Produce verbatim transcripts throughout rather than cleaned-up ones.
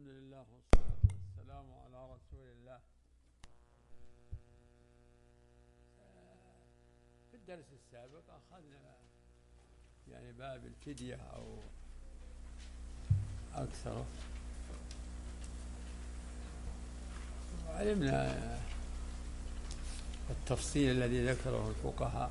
الحمد لله والصلاة والسلام على رسول الله. في الدرس السابق أخذنا يعني باب الفدية أو أكثر، وعلمنا التفصيل الذي ذكره الفقهاء،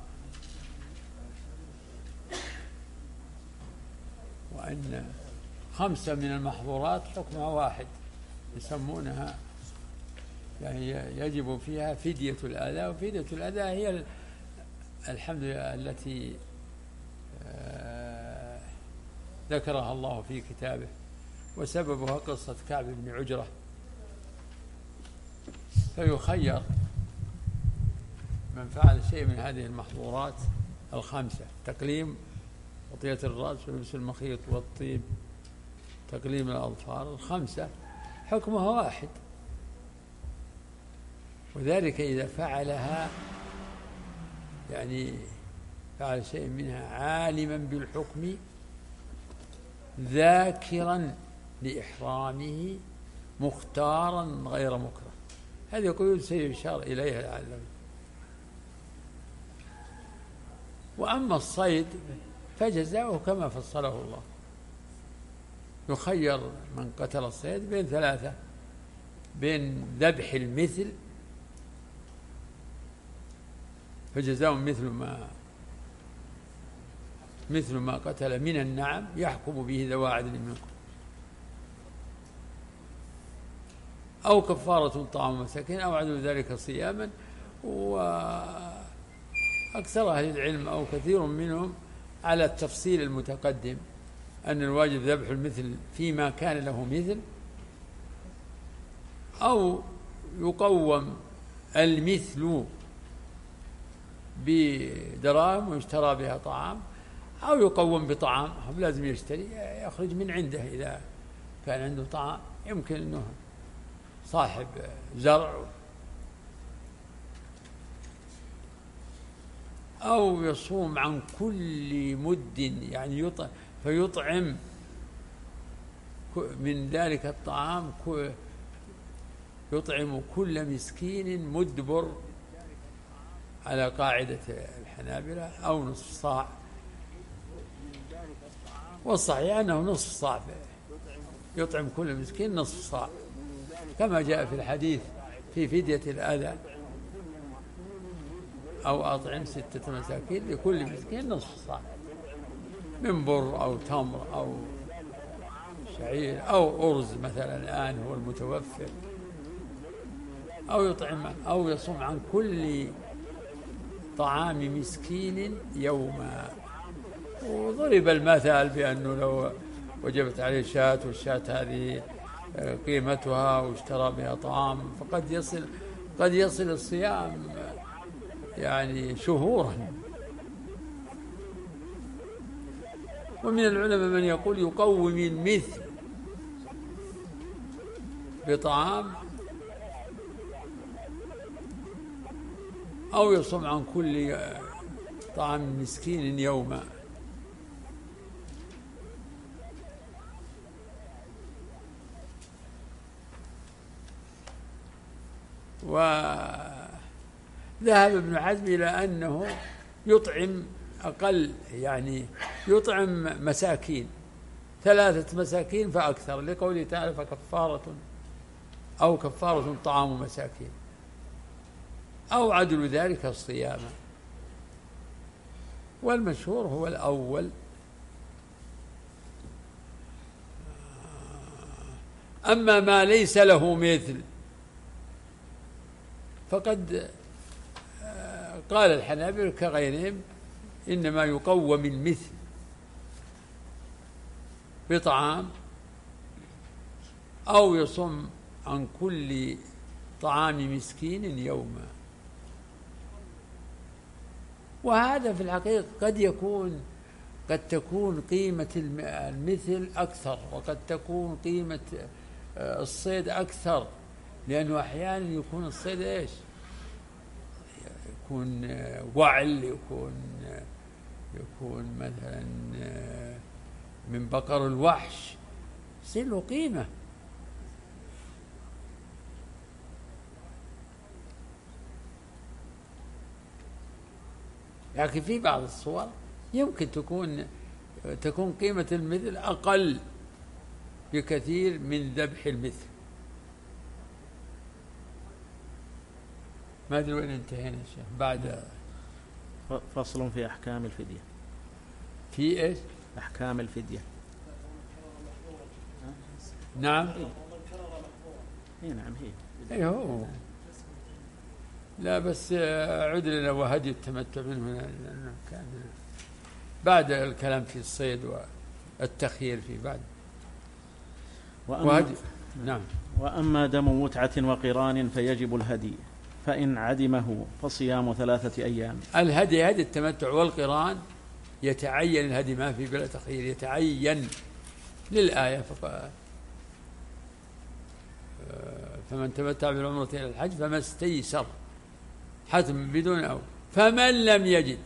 وأن خمسة من المحظورات حكمها واحد يسمونها، يعني يجب فيها فدية الأذى، وفدية الأذى هي الحمد لله التي ذكرها الله في كتابه، وسببها قصة كعب بن عجرة. فيخير من فعل شيء من هذه المحظورات الخمسة: تقليم وطية الرأس ولبس المخيط والطيب، تقليم الأظفار، الخمسة حكمها واحد، وذلك إذا فعلها يعني فعل شيء منها عالما بالحكم ذاكرا لإحرامه مختارا غير مكره. هذه قيود سيشار إليها لعله. وأما الصيد فجزاؤه كما فصله الله، يخير من قتل الصيد بين ثلاثة: بين ذبح المثل فجزاء مثل ما مثل ما قتل من النعم يحكم به ذوى عدل منكم، أو كفارة طعام مساكين، أو عدل ذلك صياما. وأكثر أهل العلم أو كثير منهم على التفصيل المتقدم، أن الواجب ذبح المثل فيما كان له مثل، أو يقوم المثل بدراهم ويشترى بها طعام، أو يقوم بطعام لازم يشتري يخرج من عنده إذا كان عنده طعام، يمكن أنه صاحب زرع، أو يصوم عن كل مد، يعني يطعم فيطعم من ذلك الطعام، يطعم كل مسكين مد بر على قاعدة الحنابلة، أو نصف صاع، والصحيح أنه نصف صاع، يطعم كل مسكين نصف صاع، كما جاء في الحديث في فدية الأذى: أو أطعم ستة مساكين لكل مسكين نصف صاع من بر أو تمر أو شعير أو أرز مثلا الآن هو المتوفر، أو يطعم أو يصوم عن كل طعام مسكين يوما. وضرب المثال بأنه لو وجبت عليه شاة والشاة هذه قيمتها واشترى بها طعام فقد يصل قد يصل الصيام يعني شهورا. ومن العلماء من يقول يقوم المثل بطعام، أو يصوم عن كل طعام مسكين يوما. وذهب ابن حزم إلى أنه يطعم أقل، يعني يطعم مساكين ثلاثة مساكين فأكثر، لقوله تعالى: فكفارة أو كفارة طعام مساكين، أو عدل ذلك الصيام. والمشهور هو الأول. أما ما ليس له مثل فقد قال الحنابلة كغيرهم إنما يقوم المثل بطعام، أو يصوم عن كل طعام مسكين يوما. وهذا في الحقيقة قد يكون قد تكون قيمة المثل أكثر، وقد تكون قيمة الصيد أكثر، لأنه أحيانا يكون الصيد إيش؟ يكون وعل، يكون يكون مثلا من بقر الوحش، يصير له قيمة، لكن في بعض الصور يمكن تكون تكون قيمة المثل أقل بكثير من ذبح المثل. ما أدري وين انتهينا يا شيخ. بعد فصل في أحكام الفدية. في إيش؟ أحكام الفدية. نعم. إيه نعم هي. إيه هو. لا بس عد لنا وهدي التمتع منه لأنه كان بعد الكلام في الصيد والتخيير في بعد. وهدي. نعم. وأما دم متعة وقران فيجب الهدي، فإن عدمه فصيام ثلاثة أيام. الهدي هدي التمتع والقران يتعين الهدي، ما في بلا تخيير، يتعين للآية. فمن تمتع بالعمرة إلى الحج فما استيسر، حتم بدون أو. فمن لم يجد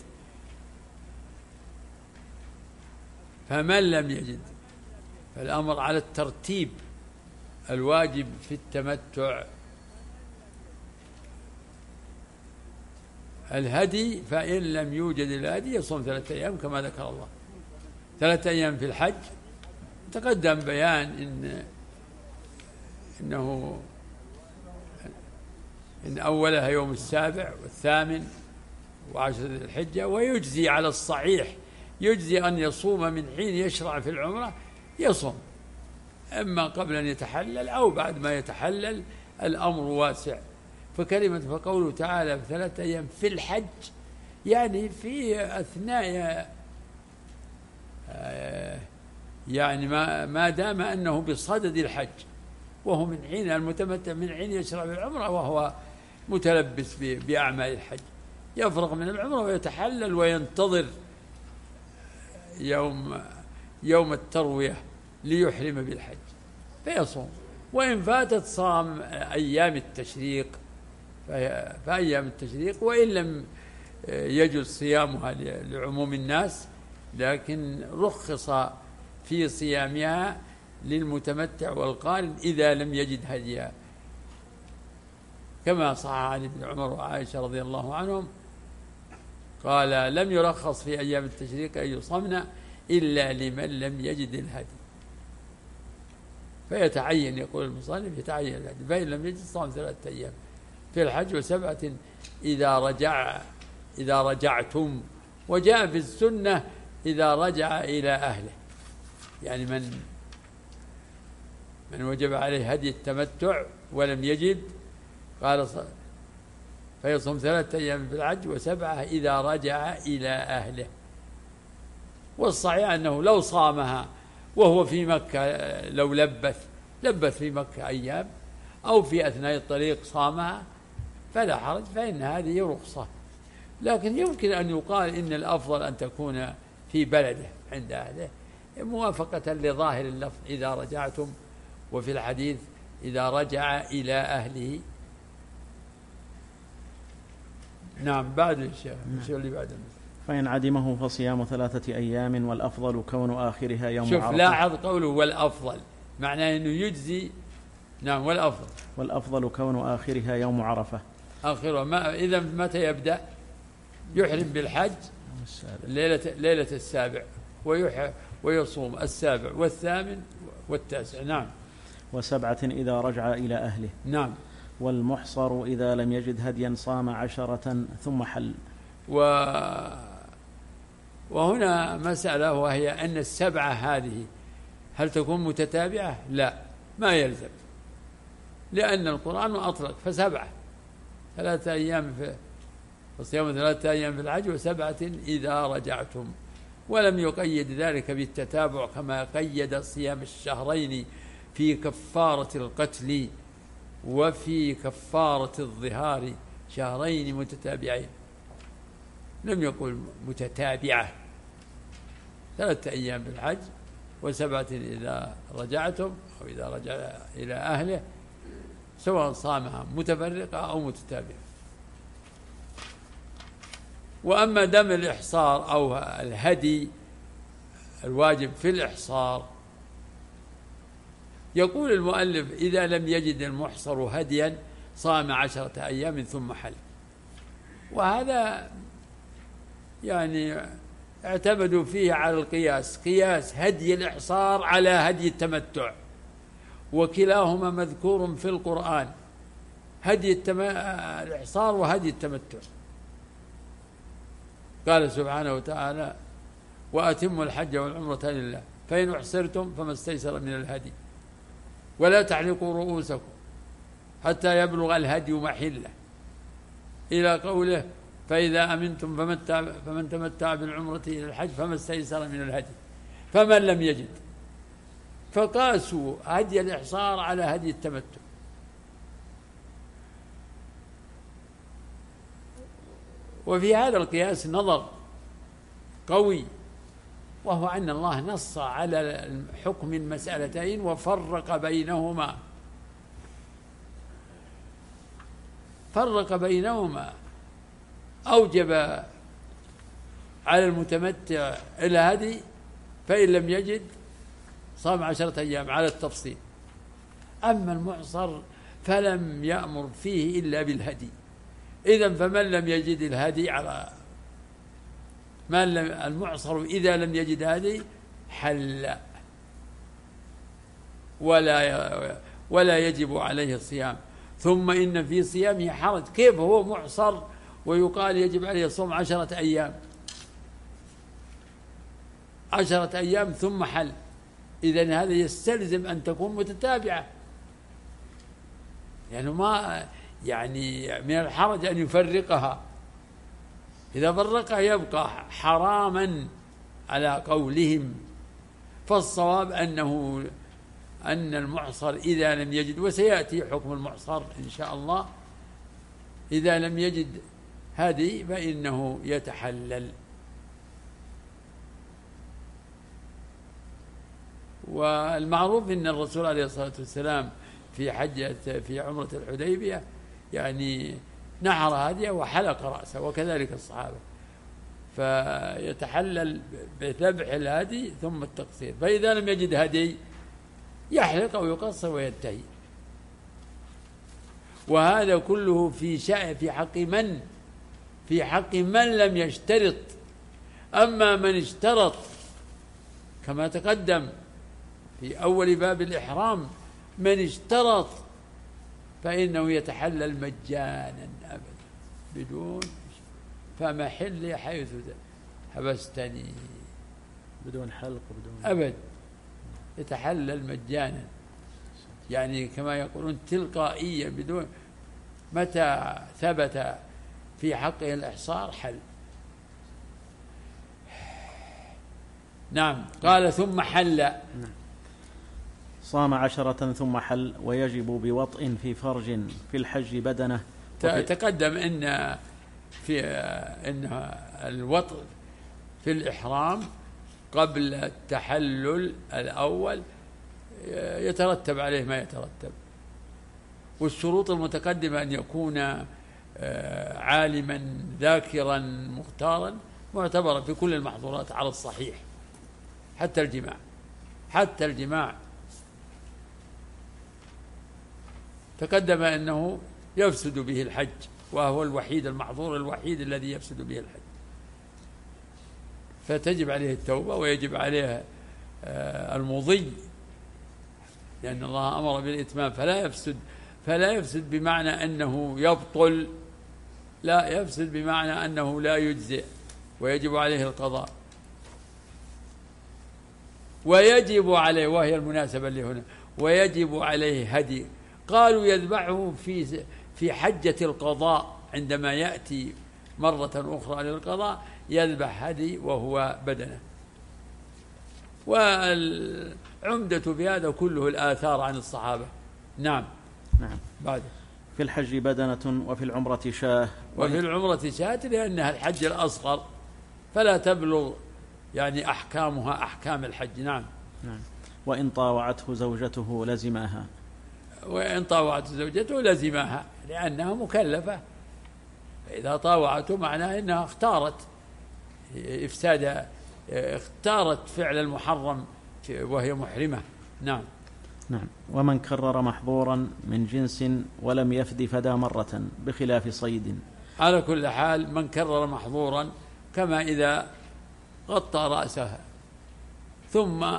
فمن لم يجد فالأمر على الترتيب. الواجب في التمتع الهدي، فإن لم يوجد الهدي يصوم ثلاثة أيام كما ذكر الله. ثلاثة أيام في الحج تقدم بيان إن إنه إن أولها يوم السابع والثامن وعشر ذي الحجة، ويجزي على الصحيح يجزي أن يصوم من حين يشرع في العمرة، يصوم إما قبل أن يتحلل أو بعد ما يتحلل، الأمر واسع. فكلمة فقوله تعالى ثلاثة أيام في الحج يعني في أثناء يعني ما ما دام أنه بصدد الحج، وهو من حين المتمتع من حين يشرع بالعمرة وهو متلبس بأعمال الحج، يفرغ من العمرة ويتحلل وينتظر يوم يوم التروية ليحرم بالحج فيصوم. وإن فاتت صام أيام التشريق فأيام التشريق، وإن لم يجوز صيامها لعموم الناس، لكن رخص في صيامها للمتمتع والقارن إذا لم يجد هديا، كما صح عن ابن عمر وعائشة رضي الله عنهم قال لم يرخص في أيام التشريق أن يصمن إلا لمن لم يجد الهدي، فيتعين يقول المصنف يتعين الهدي، فإن لم يجد صام ثلاثة أيام في الحج وسبعة إذا رجع إذا رجعتم. وجاء في السنة إذا رجع إلى أهله، يعني من من وجب عليه هدي التمتع ولم يجد قال فيصوم ثلاثة أيام في الحج وسبعة إذا رجع إلى أهله. والصحيح أنه لو صامها وهو في مكة، لو لبث لبث في مكة أيام أو في أثناء الطريق صامها فلا حرج، فإن هذه رخصة. لكن يمكن أن يقال إن الأفضل أن تكون في بلده عند أهله موافقة لظاهر اللفظ إذا رجعتم، وفي الحديث إذا رجع إلى أهله. نعم. بعد الشيخ الشيء اللي بعد فإن عدمه فصيام ثلاثة أيام والأفضل كون آخرها يوم شوف عرفة. لاحظ قوله والأفضل معناه أنه يجزي. نعم. والأفضل والأفضل كون آخرها يوم عرفة. آخرها ما إذا متى يبدأ؟ يحرم بالحج ليلة ليلة السابع ويصوم السابع والثامن والتاسع. نعم. وسبعة إذا رجع إلى أهله. نعم. والمحصر إذا لم يجد هديا صام عشرة ثم حل. و... وهنا مسألة، وهي أن السبعة هذه هل تكون متتابعة؟ لا، ما يلزم، لأن القرآن أطلق فسبعة ثلاثة أيام في وصيام ثلاثة أيام في الحج وسبعة إذا رجعتم، ولم يقيد ذلك بالتتابع كما قيد صيام الشهرين في كفارة القتل وفي كفارة الظهار شهرين متتابعين، لم يقل متتابعة. ثلاثة أيام في الحج وسبعة إذا رجعتم أو إذا رجع إلى أهله، سواء صامها متفرقة أو متتابعة. وأما دم الإحصار أو الهدي الواجب في الإحصار، يقول المؤلف إذا لم يجد المحصر هديا صام عشرة أيام ثم حل. وهذا يعني اعتمدوا فيه على القياس، قياس هدي الإحصار على هدي التمتع، وكلاهما مذكور في القرآن، هدي التم... الإحصار وهدي التمتع. قال سبحانه وتعالى: وأتموا الحج والعمرة لله فإن أحصرتم فما استيسر من الهدي ولا تحلقوا رؤوسكم حتى يبلغ الهدي محله، إلى قوله: فإذا أمنتم فمن تمتع بالعمرة إلى الحج فما استيسر من الهدي فمن لم يجد. فقاسوا هدي الإحصار على هدي التمتع. وفي هذا القياس نظر قوي، وهو أن الله نص على حكم المسألتين وفرق بينهما، فرق بينهما، أوجب على المتمتع الهدي فإن لم يجد صام عشرة أيام على التفصيل، أما المعصر فلم يأمر فيه إلا بالهدي. إذن فمن لم يجد الهدي على من لم المعصر إذا لم يجد هدي حل ولا ولا يجب عليه الصيام. ثم إن في صيامه حرج، كيف هو معصر ويقال يجب عليه الصوم عشرة أيام عشرة أيام ثم حل؟ إذن هذا يستلزم أن تكون متتابعة، يعني ما يعني من الحرج أن يفرقها، إذا فرقها يبقى حراما على قولهم. فالصواب أنه أن المعصر إذا لم يجد، وسيأتي حكم المعصر إن شاء الله، إذا لم يجد هذه فإنه يتحلل. والمعروف أن الرسول عليه الصلاة والسلام في حجة في عمرة الحديبية يعني نحر هديه وحلق رأسه، وكذلك الصحابة، فيتحلل بذبح الهدي ثم التقصير. فإذا لم يجد هدي يحلق أو يقصر وينتهي. وهذا كله في شأن في حق من في حق من لم يشترط. أما من اشترط كما تقدم في أول باب الإحرام، من اشترط فإنه يتحلل مجانا أبدا بدون فمحل حيث حبستني، بدون حلق بدون أبد، يتحلل مجانا، يعني كما يقولون تلقائيا، بدون متى ثبت في حقه الإحصار حل. نعم. قال ثم حل. نعم. صام عشرة ثم حل، ويجب بوطء في فرج في الحج بدنه. تقدم إن في إن الوطء في الإحرام قبل التحلل الأول يترتب عليه ما يترتب، والشروط المتقدمة أن يكون عالما ذاكرا مختارا معتبرا في كل المحظورات على الصحيح، حتى الجماع حتى الجماع تقدم أنه يفسد به الحج، وهو الوحيد المحظور الوحيد الذي يفسد به الحج، فتجب عليه التوبة ويجب عليه المضي، لأن الله أمر بالإتمام، فلا يفسد فلا يفسد بمعنى أنه يبطل، لا، يفسد بمعنى أنه لا يجزئ ويجب عليه القضاء. ويجب عليه، وهي المناسبة اللي هنا، ويجب عليه هدي. قالوا يذبحه في في حجة القضاء، عندما يأتي مرة أخرى للقضاء يذبح هدي وهو بدنه. والعمدة في هذا كله الآثار عن الصحابة. نعم. نعم. بعد في الحج بدنة وفي العمرة شاه. وفي العمرة شاة لأنها الحج الأصغر فلا تبلغ يعني أحكامها أحكام الحج. نعم. نعم. وإن طاوعته زوجته لزمها. وإن طاوعته زوجته لزمها لأنها مكلفة. إذا طاوعته معناه أنها اختارت إفساد، اختارت فعل المحرم وهي محرمة. نعم. نعم. ومن كرر محظورا من جنس ولم يفد فدى مرة بخلاف صيد. على كل حال من كرر محظورا كما إذا غطى رأسه ثم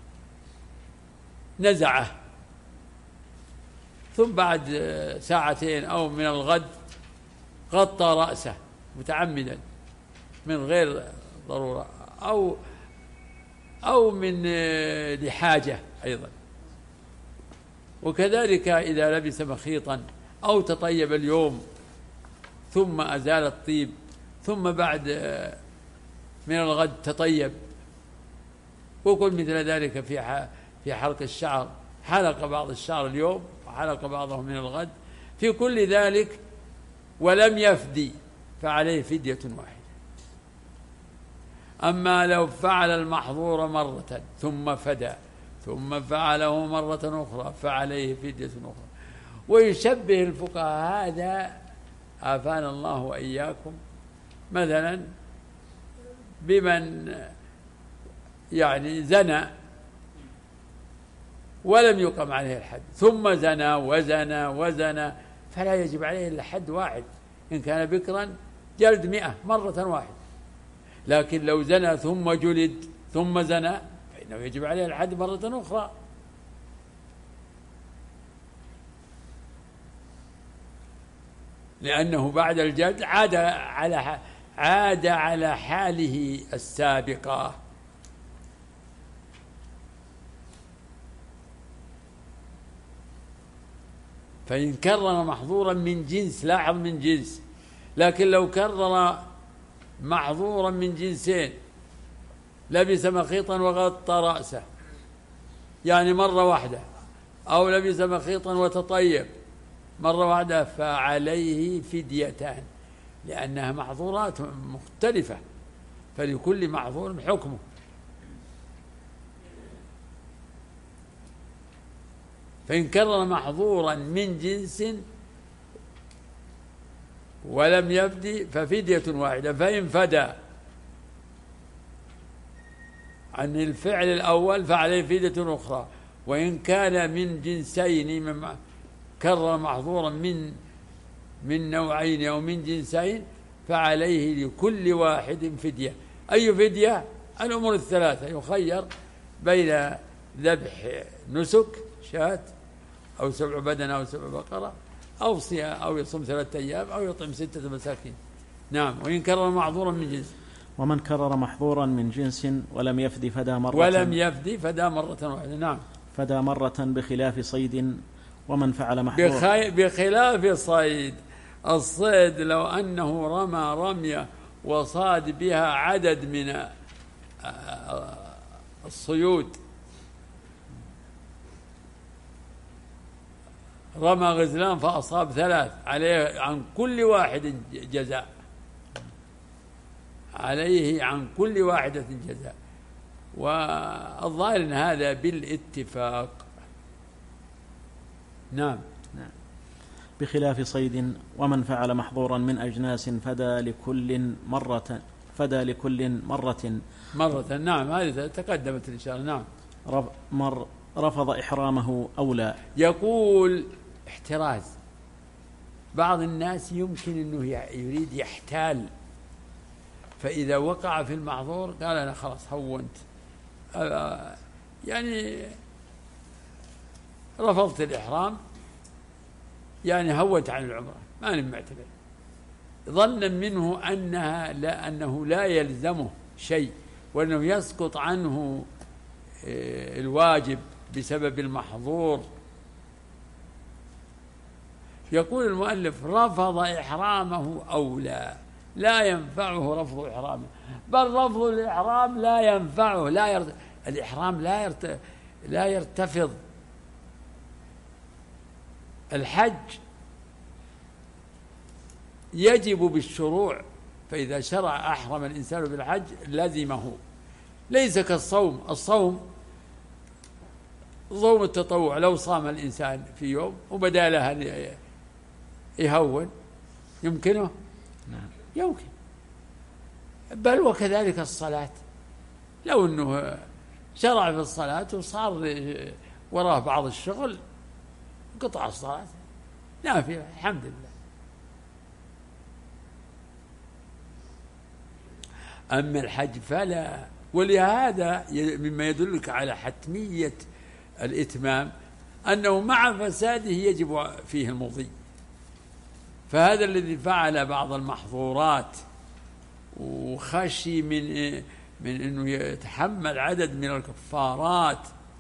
نزعه، ثم بعد ساعتين أو من الغد غطى رأسه متعمدا من غير ضرورة أو أو من لحاجة أيضا. وكذلك إذا لبس مخيطا أو تطيب اليوم ثم أزال الطيب ثم بعد من الغد تطيب، وكل مثل ذلك في في حلق الشعر، حلق بعض الشعر اليوم وحلق بعضه من الغد، في كل ذلك ولم يفدي فعليه فدية واحدة. أما لو فعل المحظور مرة ثم فدى ثم فعله مرة أخرى فعليه فدية أخرى. ويشبه الفقهاء هذا عافانا الله وإياكم مثلا بمن يعني زنى ولم يقم عليه الحد ثم زنى وزنى وزنى، فلا يجب عليه إلا حد واحد، إن كان بكرا جلد مئة مرة واحدة. لكن لو زنى ثم جلد ثم زنى فإنه يجب عليه الحد مرة أخرى. لأنه بعد الجلد عاد على عاد على حاله السابقة. فإن كرر محظورا من جنس، لاحظ من جنس، لكن لو كرر محظورا من جنسين، لبس مخيطا وغطى رأسه يعني مرة واحدة، أو لبس مخيطا وتطيب مرة واحدة، فعليه فديتان، لأنها محظورات مختلفة، فلكل محظور حكمه. فإن كرر محظورا من جنس ولم يفدي ففدية واحدة. فإن فدى عن الفعل الأول فعليه فدية أخرى. وإن كان من جنسين، من كرر محظورا من من نوعين أو من جنسين، فعليه لكل واحد فدية. أي فدية؟ الأمور الثلاثة، يخير بين ذبح نسك شاة أو سبع بدن أو سبع بقرة أو صيام أو يصوم ثلاثة أيام أو يطعم ستة مساكين. نعم. وإن كرر محظورا من جنس. ومن كرر محظورا من جنس ولم يفدي فدى مرة ولم يفدي فدى مرة واحدة. نعم. فدى مرة بخلاف صيد. ومن فعل محظورا بخلاف صيد، الصيد لو أنه رمى رمية وصاد بها عدد من الصيود، رمى غزلان فأصاب ثلاث، عليه عن كل واحد جزاء، عليه عن كل واحدة جزاء. والظاهر أن هذا بالاتفاق. نعم. نعم. بخلاف صيد. ومن فعل محظورا من أجناس فدى لكل مرة فدى لكل مرة مرة. نعم، هذه تقدمت الإشارة. نعم. مر رفض إحرامه أولى. يقول احتراز، بعض الناس يمكن أنه يريد يحتال، فإذا وقع في المحظور قال أنا خلاص هونت، يعني رفضت الإحرام، يعني هونت عن العمرة، ما نمعتبر، ظنا منه أنها لا أنه لا يلزمه شيء، وأنه يسقط عنه الواجب بسبب المحظور. يقول المؤلف رفض إحرامه أولى، لا ينفعه رفض إحرامه، بل رفض الإحرام لا ينفعه، لا يرت... الإحرام لا يرت... لا يرتفض. الحج يجب بالشروع، فإذا شرع أحرم الإنسان بالحج لزمه، ليس كالصوم. الصوم صوم التطوع لو صام الإنسان في يوم وبدا له أن يهون يمكنه؟ نعم. يمكن. بل وكذلك الصلاة، لو أنه شرع في الصلاة وصار وراه بعض الشغل قطع الصلاة نافلة الحمد لله. أما الحج فلا. ولهذا مما يدلك على حتمية الإتمام أنه مع فساده يجب فيه المضي. فهذا الذي فعل بعض المحظورات وخشي من من أنه يتحمل عدد من الكفارات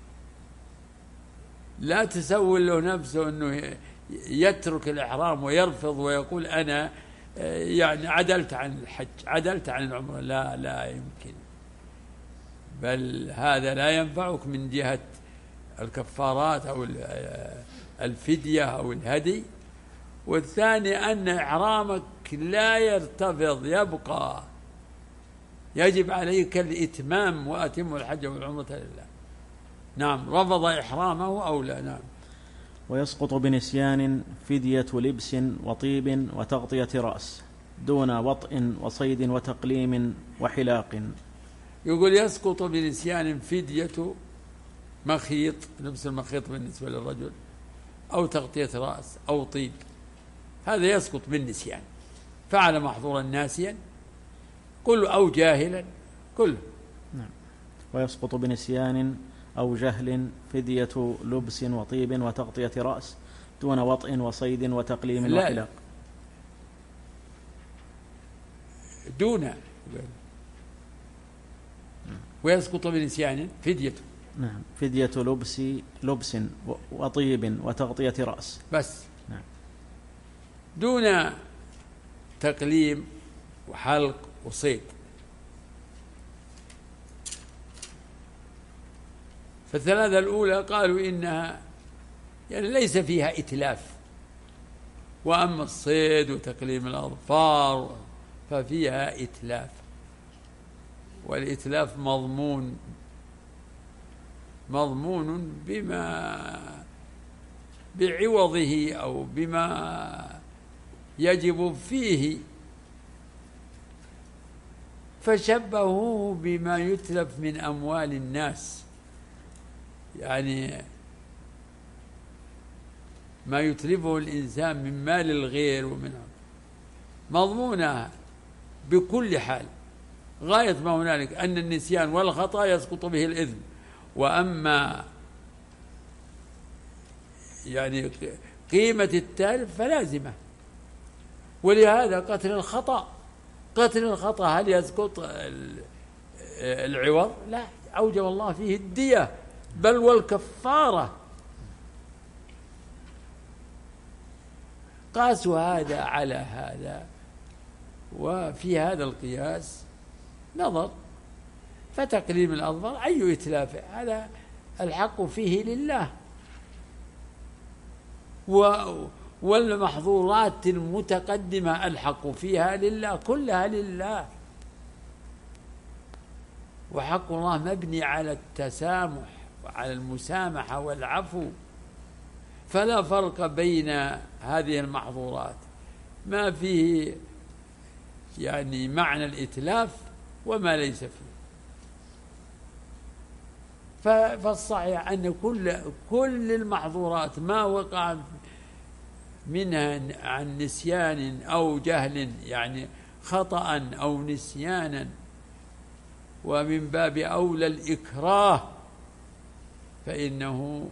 لا تسول له نفسه أنه يترك الإحرام ويرفض ويقول أنا يعني عدلت عن الحج عدلت عن العمرة. لا لا يمكن، بل هذا لا ينفعك من جهة الكفارات أو الفدية أو الهدي. والثاني أن إحرامك لا يرتفض يبقى، يجب عليك الإتمام وأتم الحج والعمرة لله. نعم، رفض إحرامه أو لا. نعم. ويسقط بنسيان فدية لبس وطيب وتغطية رأس دون وطئ وصيد وتقليم وحلاق. يقول يسقط بنسيان فدية مخيط، لبس المخيط بالنسبة للرجل، أو تغطية رأس أو طيب، هذا يسقط بالنسيان. فعل محظورا ناسيا كله أو جاهلا كله. نعم. ويسقط بنسيان أو جهل فدية لبس وطيب وتغطية رأس دون وطئ وصيد وتقليم وحلاق. دون. ويسقط بنسيان فدية. نعم، فدية لبس لبس وطيب وتغطية رأس بس. نعم. دون تقليم وحلق وصيد. فالثلاثة الأولى قالوا إنها يعني ليس فيها إتلاف، وأما الصيد وتقليم الأظفار ففيها إتلاف، والإتلاف مضمون مضمون بما بعوضه أو بما يجب فيه، فشبهوه بما يتلف من أموال الناس، يعني ما يتلفه الإنسان من مال الغير ومنه مضمونة بكل حال. غاية ما هنالك أن النسيان والخطأ يسقط به الإثم، وأما يعني قيمة التلف فلازمة. ولهذا قتل الخطأ قتل الخطأ هل يسقط العوض؟ لا، أوجب الله فيه الدية بل والكفارة. قاسوا هذا على هذا، وفي هذا القياس نظر. فتقليم الأظفار أي إتلاف هذا الحق فيه لله، والمحظورات المتقدمة الحق فيها لله، كلها لله. وحق الله مبني على التسامح وعلى المسامحة والعفو، فلا فرق بين هذه المحظورات، ما فيه يعني معنى الإتلاف وما ليس فيه. فالصحيح أن كل كل المحظورات ما وقع منها عن نسيان أو جهل، يعني خطأ أو نسيانا، ومن باب أولى الإكراه، فإنه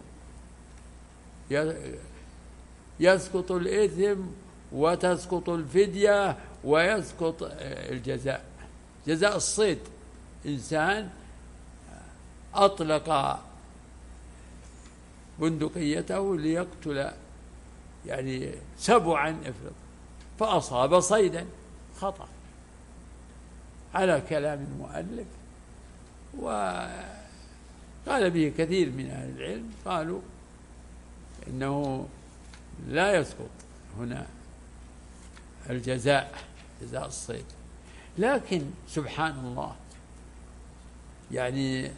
يسقط الإثم وتسقط الفدية ويسقط الجزاء. جزاء الصيد، إنسان أطلق بندقيته ليقتل يعني سبعا افرض، فأصاب صيدا خطأ على كلام المؤلف، وقال به كثير من أهل العلم، قالوا إنه لا يسقط هنا الجزاء جزاء الصيد. لكن سبحان الله، يعني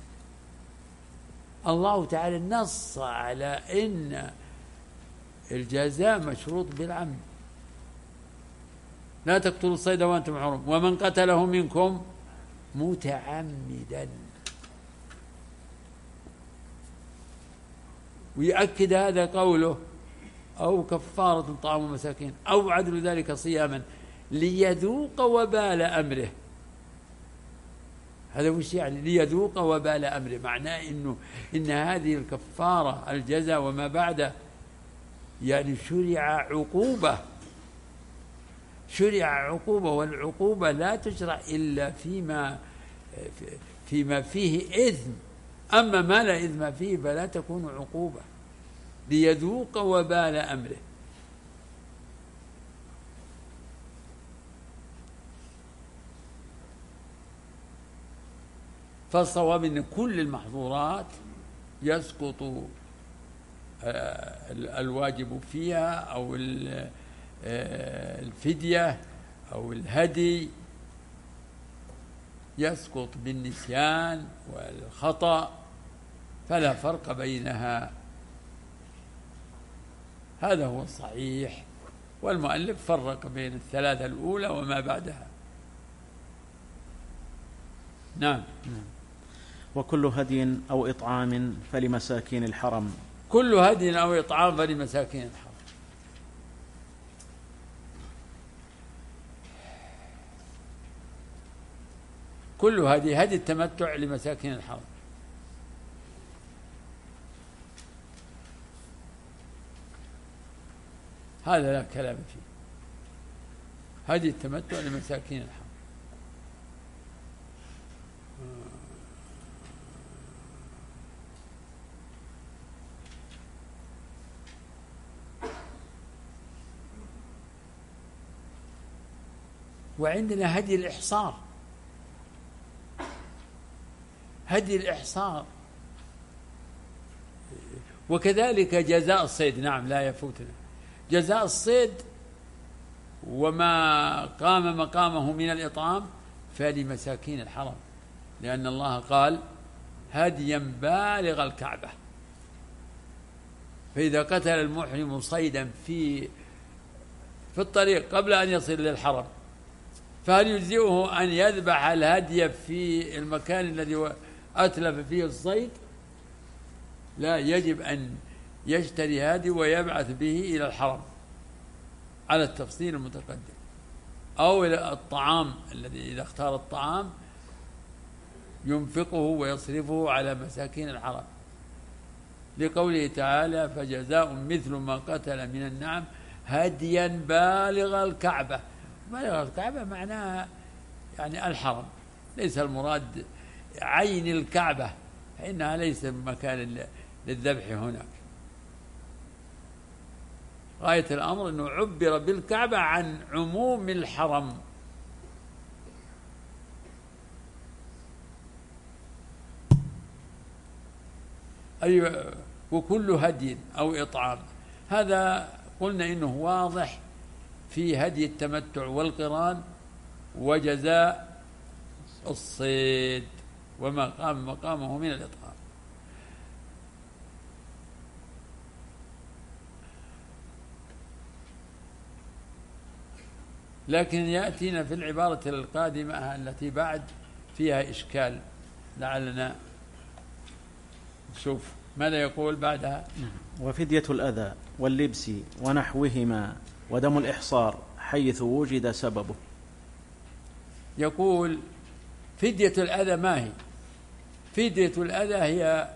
الله تعالى نص على إن الجزاء مشروط بالعمد. لا تقتلوا الصيد وأنتم حرم ومن قتله منكم متعمدا. ويؤكد هذا قوله أو كفارة طعام مساكين أو عدل ذلك صياما ليذوق وبال أمره. هذا وش يعني؟ ليذوق وبال أمره، معناه إنه إن هذه الكفارة الجزاء وما بعده يعني شرع عقوبة، شرع عقوبة، والعقوبة لا تشرع إلا فيما فيما فيه إثم، أما ما لا إثم فيه فلا تكون عقوبة. ليذوق وبال أمره. فالصواب أن كل المحظورات يسقط الواجب فيها أو الفدية أو الهدي، يسقط بالنسيان والخطأ، فلا فرق بينها. هذا هو الصحيح، والمؤلف فرق بين الثلاثة الأولى وما بعدها. نعم. وكل هدي أو إطعام فلمساكين الحرم. كل هدي أو إطعام فلمساكين الحرم. كل هدي، هدي التمتع لمساكين الحرم. هذا لا كلام فيه، هدي التمتع لمساكين الحرم. وعندنا هدي الإحصار، هدي الإحصار، وكذلك جزاء الصيد. نعم، لا يفوتنا جزاء الصيد وما قام مقامه من الإطعام فلمساكين الحرم، لأن الله قال هديا بالغ الكعبة. فإذا قتل المحرم صيدا في في الطريق قبل أن يصل للحرم، فهل يجزئه أن يذبح الهدي في المكان الذي أتلف فيه الصيد؟ لا، يجب أن يشتري هدي ويبعث به إلى الحرم على التفصيل المتقدم، أو إلى الطعام الذي إذا اختار الطعام ينفقه ويصرفه على مساكين الحرم، لقوله تعالى فجزاء مثل ما قتل من النعم هديا بالغ الكعبة. بالغ الكعبة معناها يعني الحرم، ليس المراد عين الكعبة، فإنها ليس مكان للذبح هناك. غاية الأمر أنه عبر بالكعبة عن عموم الحرم. أيوة. وكل هدي أو إطعام، هذا قلنا إنه واضح في هدي التمتع والقران وجزاء الصيد وما قام مقامه من الإطعام. لكن يأتينا في العبارة القادمة التي بعد فيها إشكال، لعلنا نشوف ماذا يقول بعدها. وفدية الأذى واللبس ونحوهما ودم الإحصار حيث وجد سببه. يقول فدية الأذى ما هي؟ فدية الأذى هي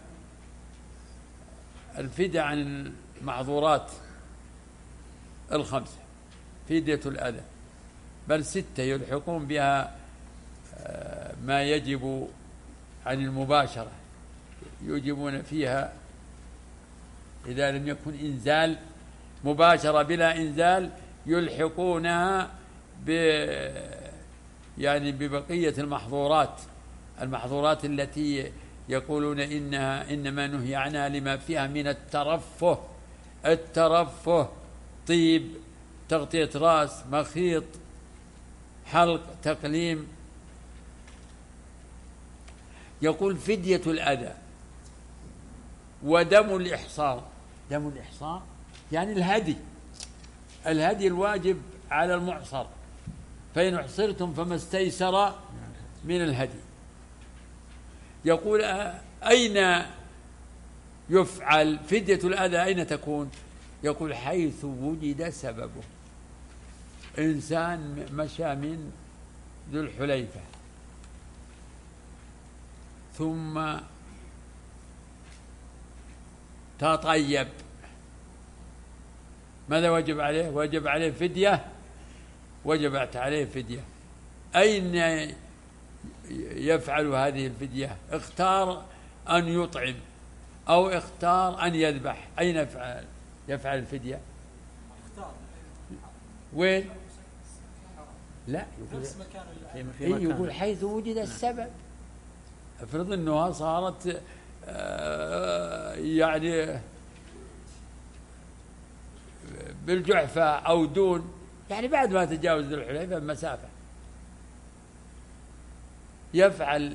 الفدية عن المحظورات الخمسة، فدية الأذى، بل ستة يلحقون بها ما يجب عن المباشرة، يوجبون فيها إذا لم يكن إنزال مباشرة بلا إنزال يلحقونها ب يعني ببقية المحظورات، المحظورات التي يقولون إنها إنما نهي عنها لما فيها من الترفه، الترفه طيب، تغطية رأس، مخيط، حلق، تقليم. يقول فدية الأذى ودم الإحصار. دم الإحصار يعني الهدي، الهدي الواجب على المعصر، فإن أحصرتم فما استيسر من الهدي. يقول أين يفعل فدية الأذى؟ أين تكون؟ يقول حيث وجد سببه. إنسان مشى من ذو الحليفة ثم تطيب، ماذا وجب عليه؟ وجب عليه فدية، وجبت عليه فدية. أين يفعل هذه الفدية؟ اختار أن يطعم أو اختار أن يذبح، أين يفعل يفعل الفدية؟ وين؟ لا يقول, إيه يقول حيث وجد السبب. افرض أنها صارت آه يعني بالجحفة أو دون، يعني بعد ما تجاوز ذو الحليفة المسافة، يفعل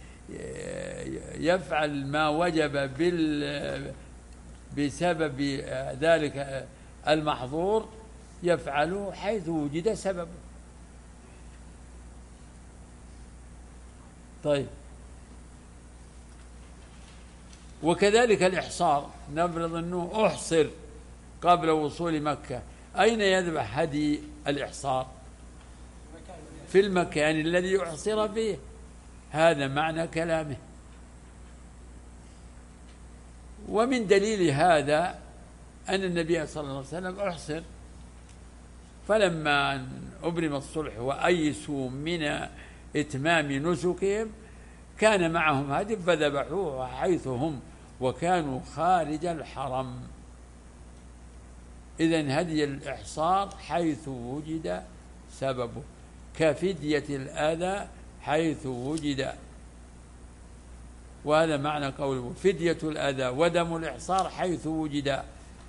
يفعل ما وجب بال بسبب ذلك المحظور، يفعله حيث وجد سببه. طيب، وكذلك الإحصار، نفرض أنه أحصر قبل وصول مكة، أين يذبح هدي الإحصار؟ في المكان الذي أحصر فيه. هذا معنى كلامه. ومن دليل هذا أن النبي صلى الله عليه وسلم أحصر، فلما أبرم الصلح وأيسوا من إتمام نسكهم كان معهم هدي فذبحوه حيث هم وكانوا خارج الحرم. إذن هدي الإحصار حيث وجد سببه، كفدية الأذى حيث وجد. وهذا معنى قوله فدية الأذى ودم الإحصار حيث وجد،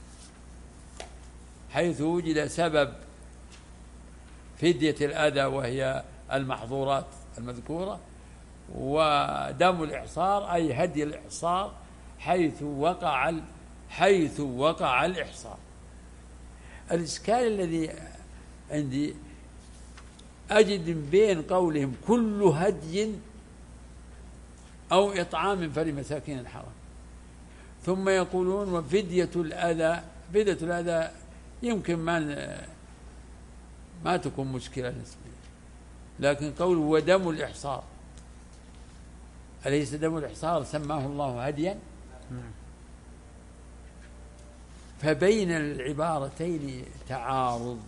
حيث وجد سبب فدية الأذى وهي المحظورات المذكورة، ودم الإحصار أي هدي الإحصار حيث وقع حيث وقع الإحصار. الإشكال الذي عندي أجد بين قولهم كل هدي أو إطعام فلمساكين الحرم، ثم يقولون وفدية الأذى. فدية الأذى يمكن ما ما تكون مشكلة نسبية، لكن قوله ودم الإحصار، أليس دم الإحصار سماه الله هديا؟ فبين العبارتين تعارض،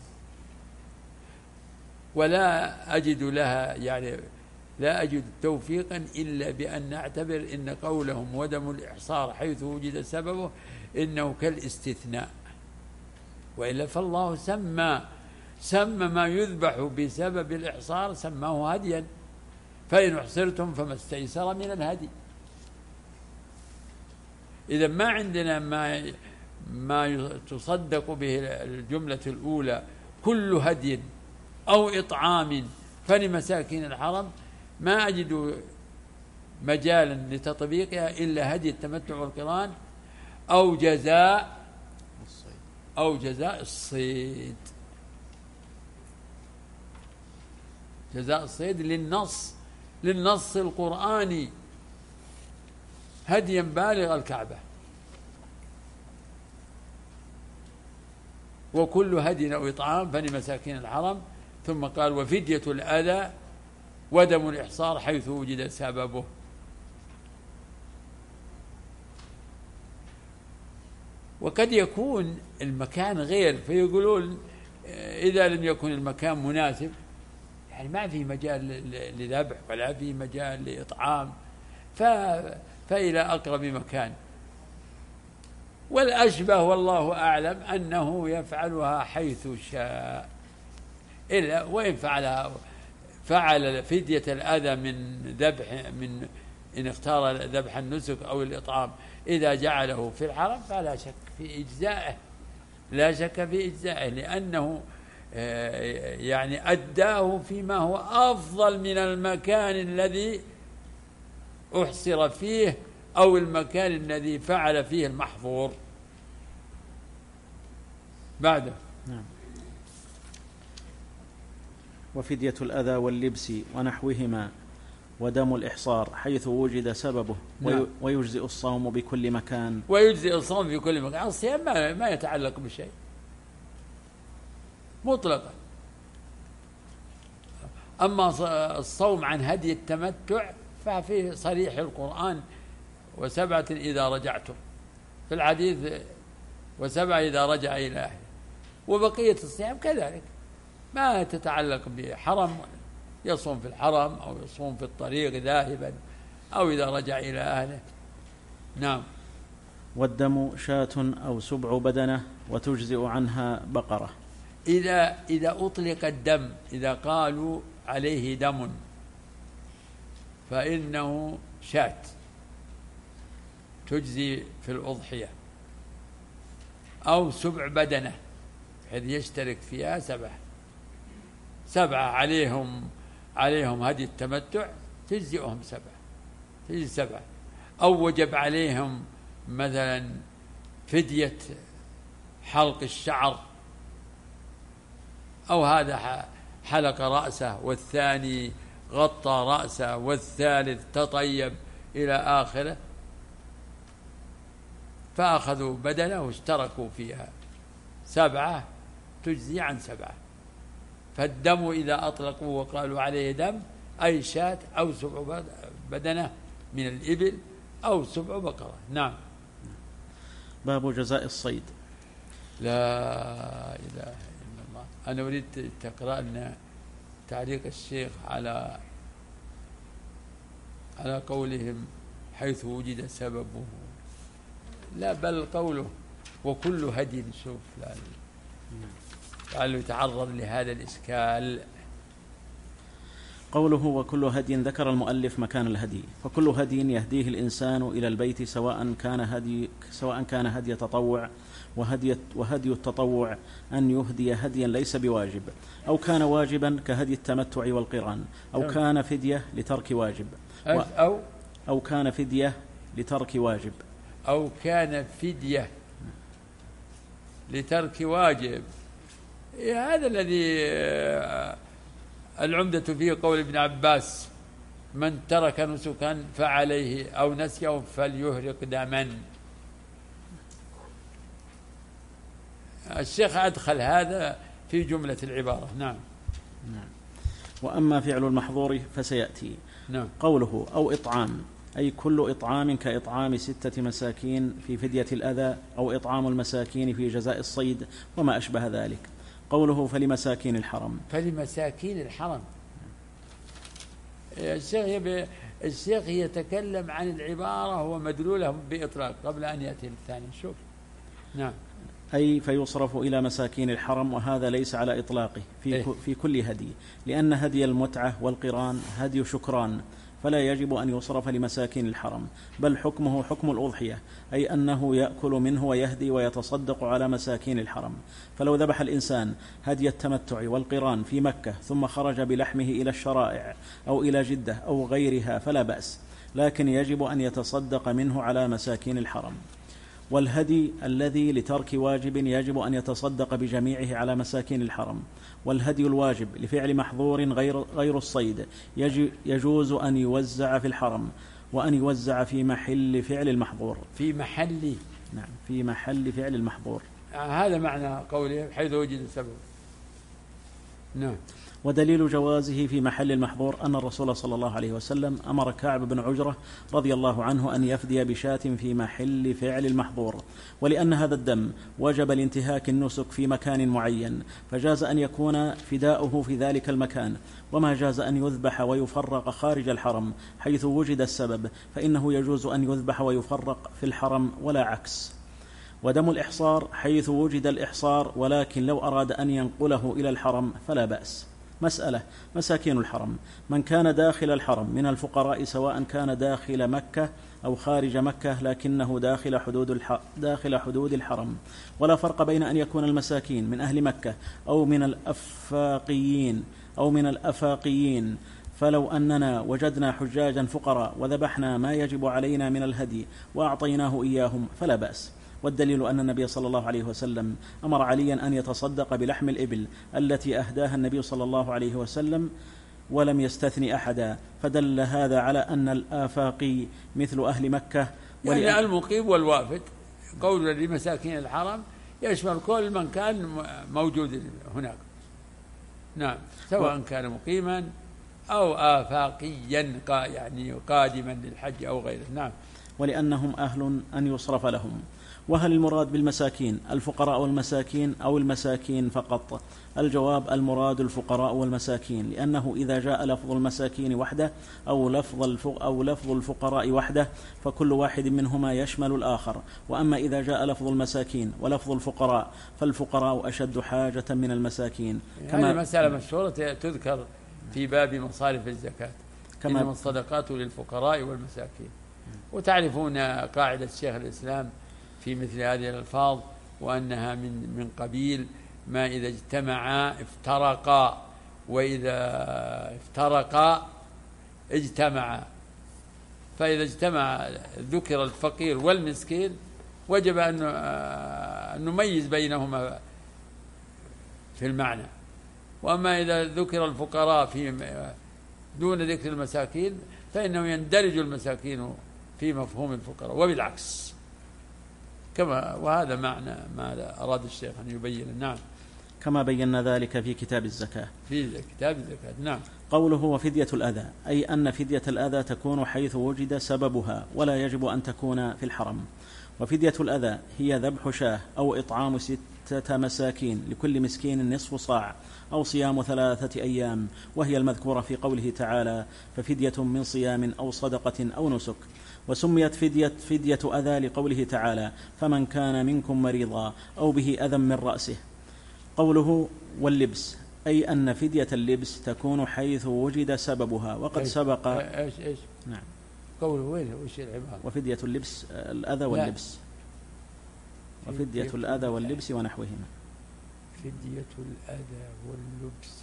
ولا أجد لها يعني لا أجد توفيقا إلا بأن نعتبر إن قولهم ودم الإحصار حيث وجد سببه إنه كالاستثناء، وإلا فالله سمى سمى ما يذبح بسبب الإحصار سماه هديا، فإن أحصرتم فما استيسر من الهدي. إذا ما عندنا ما ما تصدق به الجملة الأولى كل هدي أو إطعام فلمساكين الحرم، ما أجد مجالا لتطبيقها إلا هدي التمتع والقران أو جزاء أو جزاء الصيد. جزاء الصيد للنص للنص القرآني هديا بالغ الكعبة، وكل هدي أو إطعام فلمساكين الحرم، ثم قال وفدية الأذى ودم الإحصار حيث وجد سببه. وقد يكون المكان غير، فيقولون إذا لم يكن المكان مناسب يعني ما في مجال لذبح ولا في مجال لإطعام، فإلى أقرب مكان. والأشبه والله أعلم أنه يفعلها حيث شاء، إلا وإن فعلها فعل فدية الأذى من ذبح من إن اختار ذبح النسك أو الإطعام إذا جعله في الحرم فلا شك في إجزائه، لا شك في إجزائه، لأنه يعني أداه فيما هو أفضل من المكان الذي أحصر فيه أو المكان الذي فعل فيه المحظور. بعده نعم. وفدية الأذى واللبس ونحوهما ودم الإحصار حيث وجد سببه. نعم. ويجزئ الصوم بكل مكان. ويجزئ الصوم في كل مكان. الصيام ما, ما يتعلق بشيء مطلقا. أما الصوم عن هدي التمتع ففي صريح القرآن وسبعة إذا رجعتم، في الحديث وسبعة إذا رجع إلى أهله، وبقية الصيام كذلك ما تتعلق بحرم، يصوم في الحرم أو يصوم في الطريق ذاهبا أو إذا رجع إلى أهله. نعم. والدم شاة أو سبع بدنة وتجزئ عنها بقرة. إذا إذا أطلق الدم، إذا قالوا عليه دم فإنه شاة تجزي في الأضحية، أو سبع بدنة بحيث يشترك فيها سبعة سبعة عليهم عليهم هدي التمتع تجزئهم سبعة تجزي سبعة، أو وجب عليهم مثلا فدية حلق الشعر، أو هذا حلق رأسه والثاني غطى رأسه والثالث تطيب إلى آخره، فأخذوا بدنه واشتركوا فيها سبعة تجزي عن سبعة. فالدم إذا أطلقوا وقالوا عليه دم أي شاة أو سبع بدنة من الإبل أو سبع بقرة. نعم. باب جزاء الصيد. لا إله إلا الله. أنا أريد تقرأ لنا تعليق الشيخ على على قولهم حيث وجد سببه، لا بل قوله وكل هدي. شوف لعله يتعرض لهذا الإشكال. قوله وكل هدي، ذكر المؤلف مكان الهدي، فكل هدي يهديه الإنسان إلى البيت سواء كان هدي سواء كان هدي تطوع، وهدي وهدي التطوع أن يهدي هديا ليس بواجب، أو كان واجبا كهدي التمتع والقران، أو كان فدية لترك واجب، أو أو كان فدية لترك واجب أو كان فدية لترك واجب. هذا الذي العمدة فيه قول ابن عباس: من ترك نسكا فعليه أو نسيه فليهرق دما. الشيخ أدخل هذا في جملة العبارة. نعم. نعم. وأما فعل المحظور فسيأتي. نعم. قوله أو إطعام، أي كل إطعام كإطعام ستة مساكين في فدية الأذى، أو إطعام المساكين في جزاء الصيد وما أشبه ذلك. قوله فلمساكين الحرم، فلمساكين الحرم. الشيخ يبي الشيخ يتكلم عن العبارة ومدلوله بإطلاق قبل أن يأتي الثاني. شوف. نعم. أي فيصرف إلى مساكين الحرم، وهذا ليس على إطلاقه في, إيه؟ في كل هدي، لأن هدي المتعة والقران هدي شكران، فلا يجب أن يصرف لمساكين الحرم، بل حكمه حكم الأضحية، أي أنه يأكل منه ويهدي ويتصدق على مساكين الحرم. فلو ذبح الإنسان هدي التمتع والقران في مكة ثم خرج بلحمه إلى الشرائع أو إلى جدة أو غيرها فلا بأس، لكن يجب أن يتصدق منه على مساكين الحرم. والهدي الذي لترك واجب يجب أن يتصدق بجميعه على مساكين الحرم. والهدي الواجب لفعل محظور غير, غير الصيد يجوز أن يوزع في الحرم، وأن يوزع في محل فعل المحظور. في محل نعم في محل فعل المحظور. هذا معنى قوله حيث وجد سبب. نعم. ودليل جوازه في محل المحظور أن الرسول صلى الله عليه وسلم أمر كعب بن عجرة رضي الله عنه أن يفدي بشاة في محل فعل المحظور، ولأن هذا الدم وجب لانتهاك النسك في مكان معين، فجاز أن يكون فداؤه في ذلك المكان، وما جاز أن يذبح ويفرق خارج الحرم حيث وجد السبب، فإنه يجوز أن يذبح ويفرق في الحرم ولا عكس. ودم الإحصار حيث وجد الإحصار، ولكن لو أراد أن ينقله إلى الحرم فلا بأس. مسألة: مساكين الحرم، من كان داخل الحرم من الفقراء سواء كان داخل مكة أو خارج مكة، لكنه داخل حدود الح... داخل حدود الحرم، ولا فرق بين أن يكون المساكين من أهل مكة أو من الأفاقيين أو من الأفاقيين. فلو أننا وجدنا حجاجا فقراء وذبحنا ما يجب علينا من الهدي وأعطيناه إياهم فلا بأس. والدليل أن النبي صلى الله عليه وسلم أمر عليا أن يتصدق بلحم الإبل التي أهداها النبي صلى الله عليه وسلم ولم يستثني أحدا، فدل هذا على أن الآفاقي مثل أهل مكة. يعني المقيم والوافد. قول لمساكين الحرم يشمل كل من كان موجود هناك. نعم، سواء كان مقيما أو آفاقيا يعني قادما للحج أو غيره. نعم. ولأنهم أهل أن يصرف لهم. وهل المراد بالمساكين الفقراء والمساكين أو المساكين فقط؟ الجواب: المراد الفقراء والمساكين، لأنه إذا جاء لفظ المساكين وحده أو لفظ أو لفظ الفقراء وحده فكل واحد منهما يشمل الآخر. وأما إذا جاء لفظ المساكين ولفظ الفقراء فالفقراء أشد حاجة من المساكين. كما هذه مسألة مشهورة تذكر في باب مصارف الزكاة، كما إنما الصدقات للفقراء والمساكين. وتعرفون قاعدة شيخ الإسلام في مثل هذه الألفاظ، وأنها من من قبيل ما إذا اجتمعا افترقا، وإذا افترقا اجتمعا. فإذا اجتمع ذكر الفقير والمسكين وجب أن نميز بينهما في المعنى. وأما إذا ذكر الفقراء في دون ذكر المساكين فإنه يندرج المساكين في مفهوم الفقراء وبالعكس، كما وهذا معنى ما أراد الشيخ أن يبين. نعم. كما بينا ذلك في كتاب الزكاة. في كتاب الزكاة. نعم. قوله وفدية الأذى، أي أن فدية الأذى تكون حيث وجد سببها ولا يجب أن تكون في الحرم. وفدية الأذى هي ذبح شاه أو إطعام ستة مساكين لكل مسكين نصف صاع أو صيام ثلاثة أيام، وهي المذكورة في قوله تعالى: ففدية من صيام أو صدقة أو نسك. وسميت فدية فدية أذى لقوله تعالى: فمن كان منكم مريضا أو به أذى من رأسه. قوله واللبس، أي أن فدية اللبس تكون حيث وجد سببها، وقد سبق. إيش إيش نعم. قوله وين وش العبارة؟ وفدية اللبس الأذى واللبس. وفدية الأذى واللبس ونحوهما. فدية الأذى واللبس.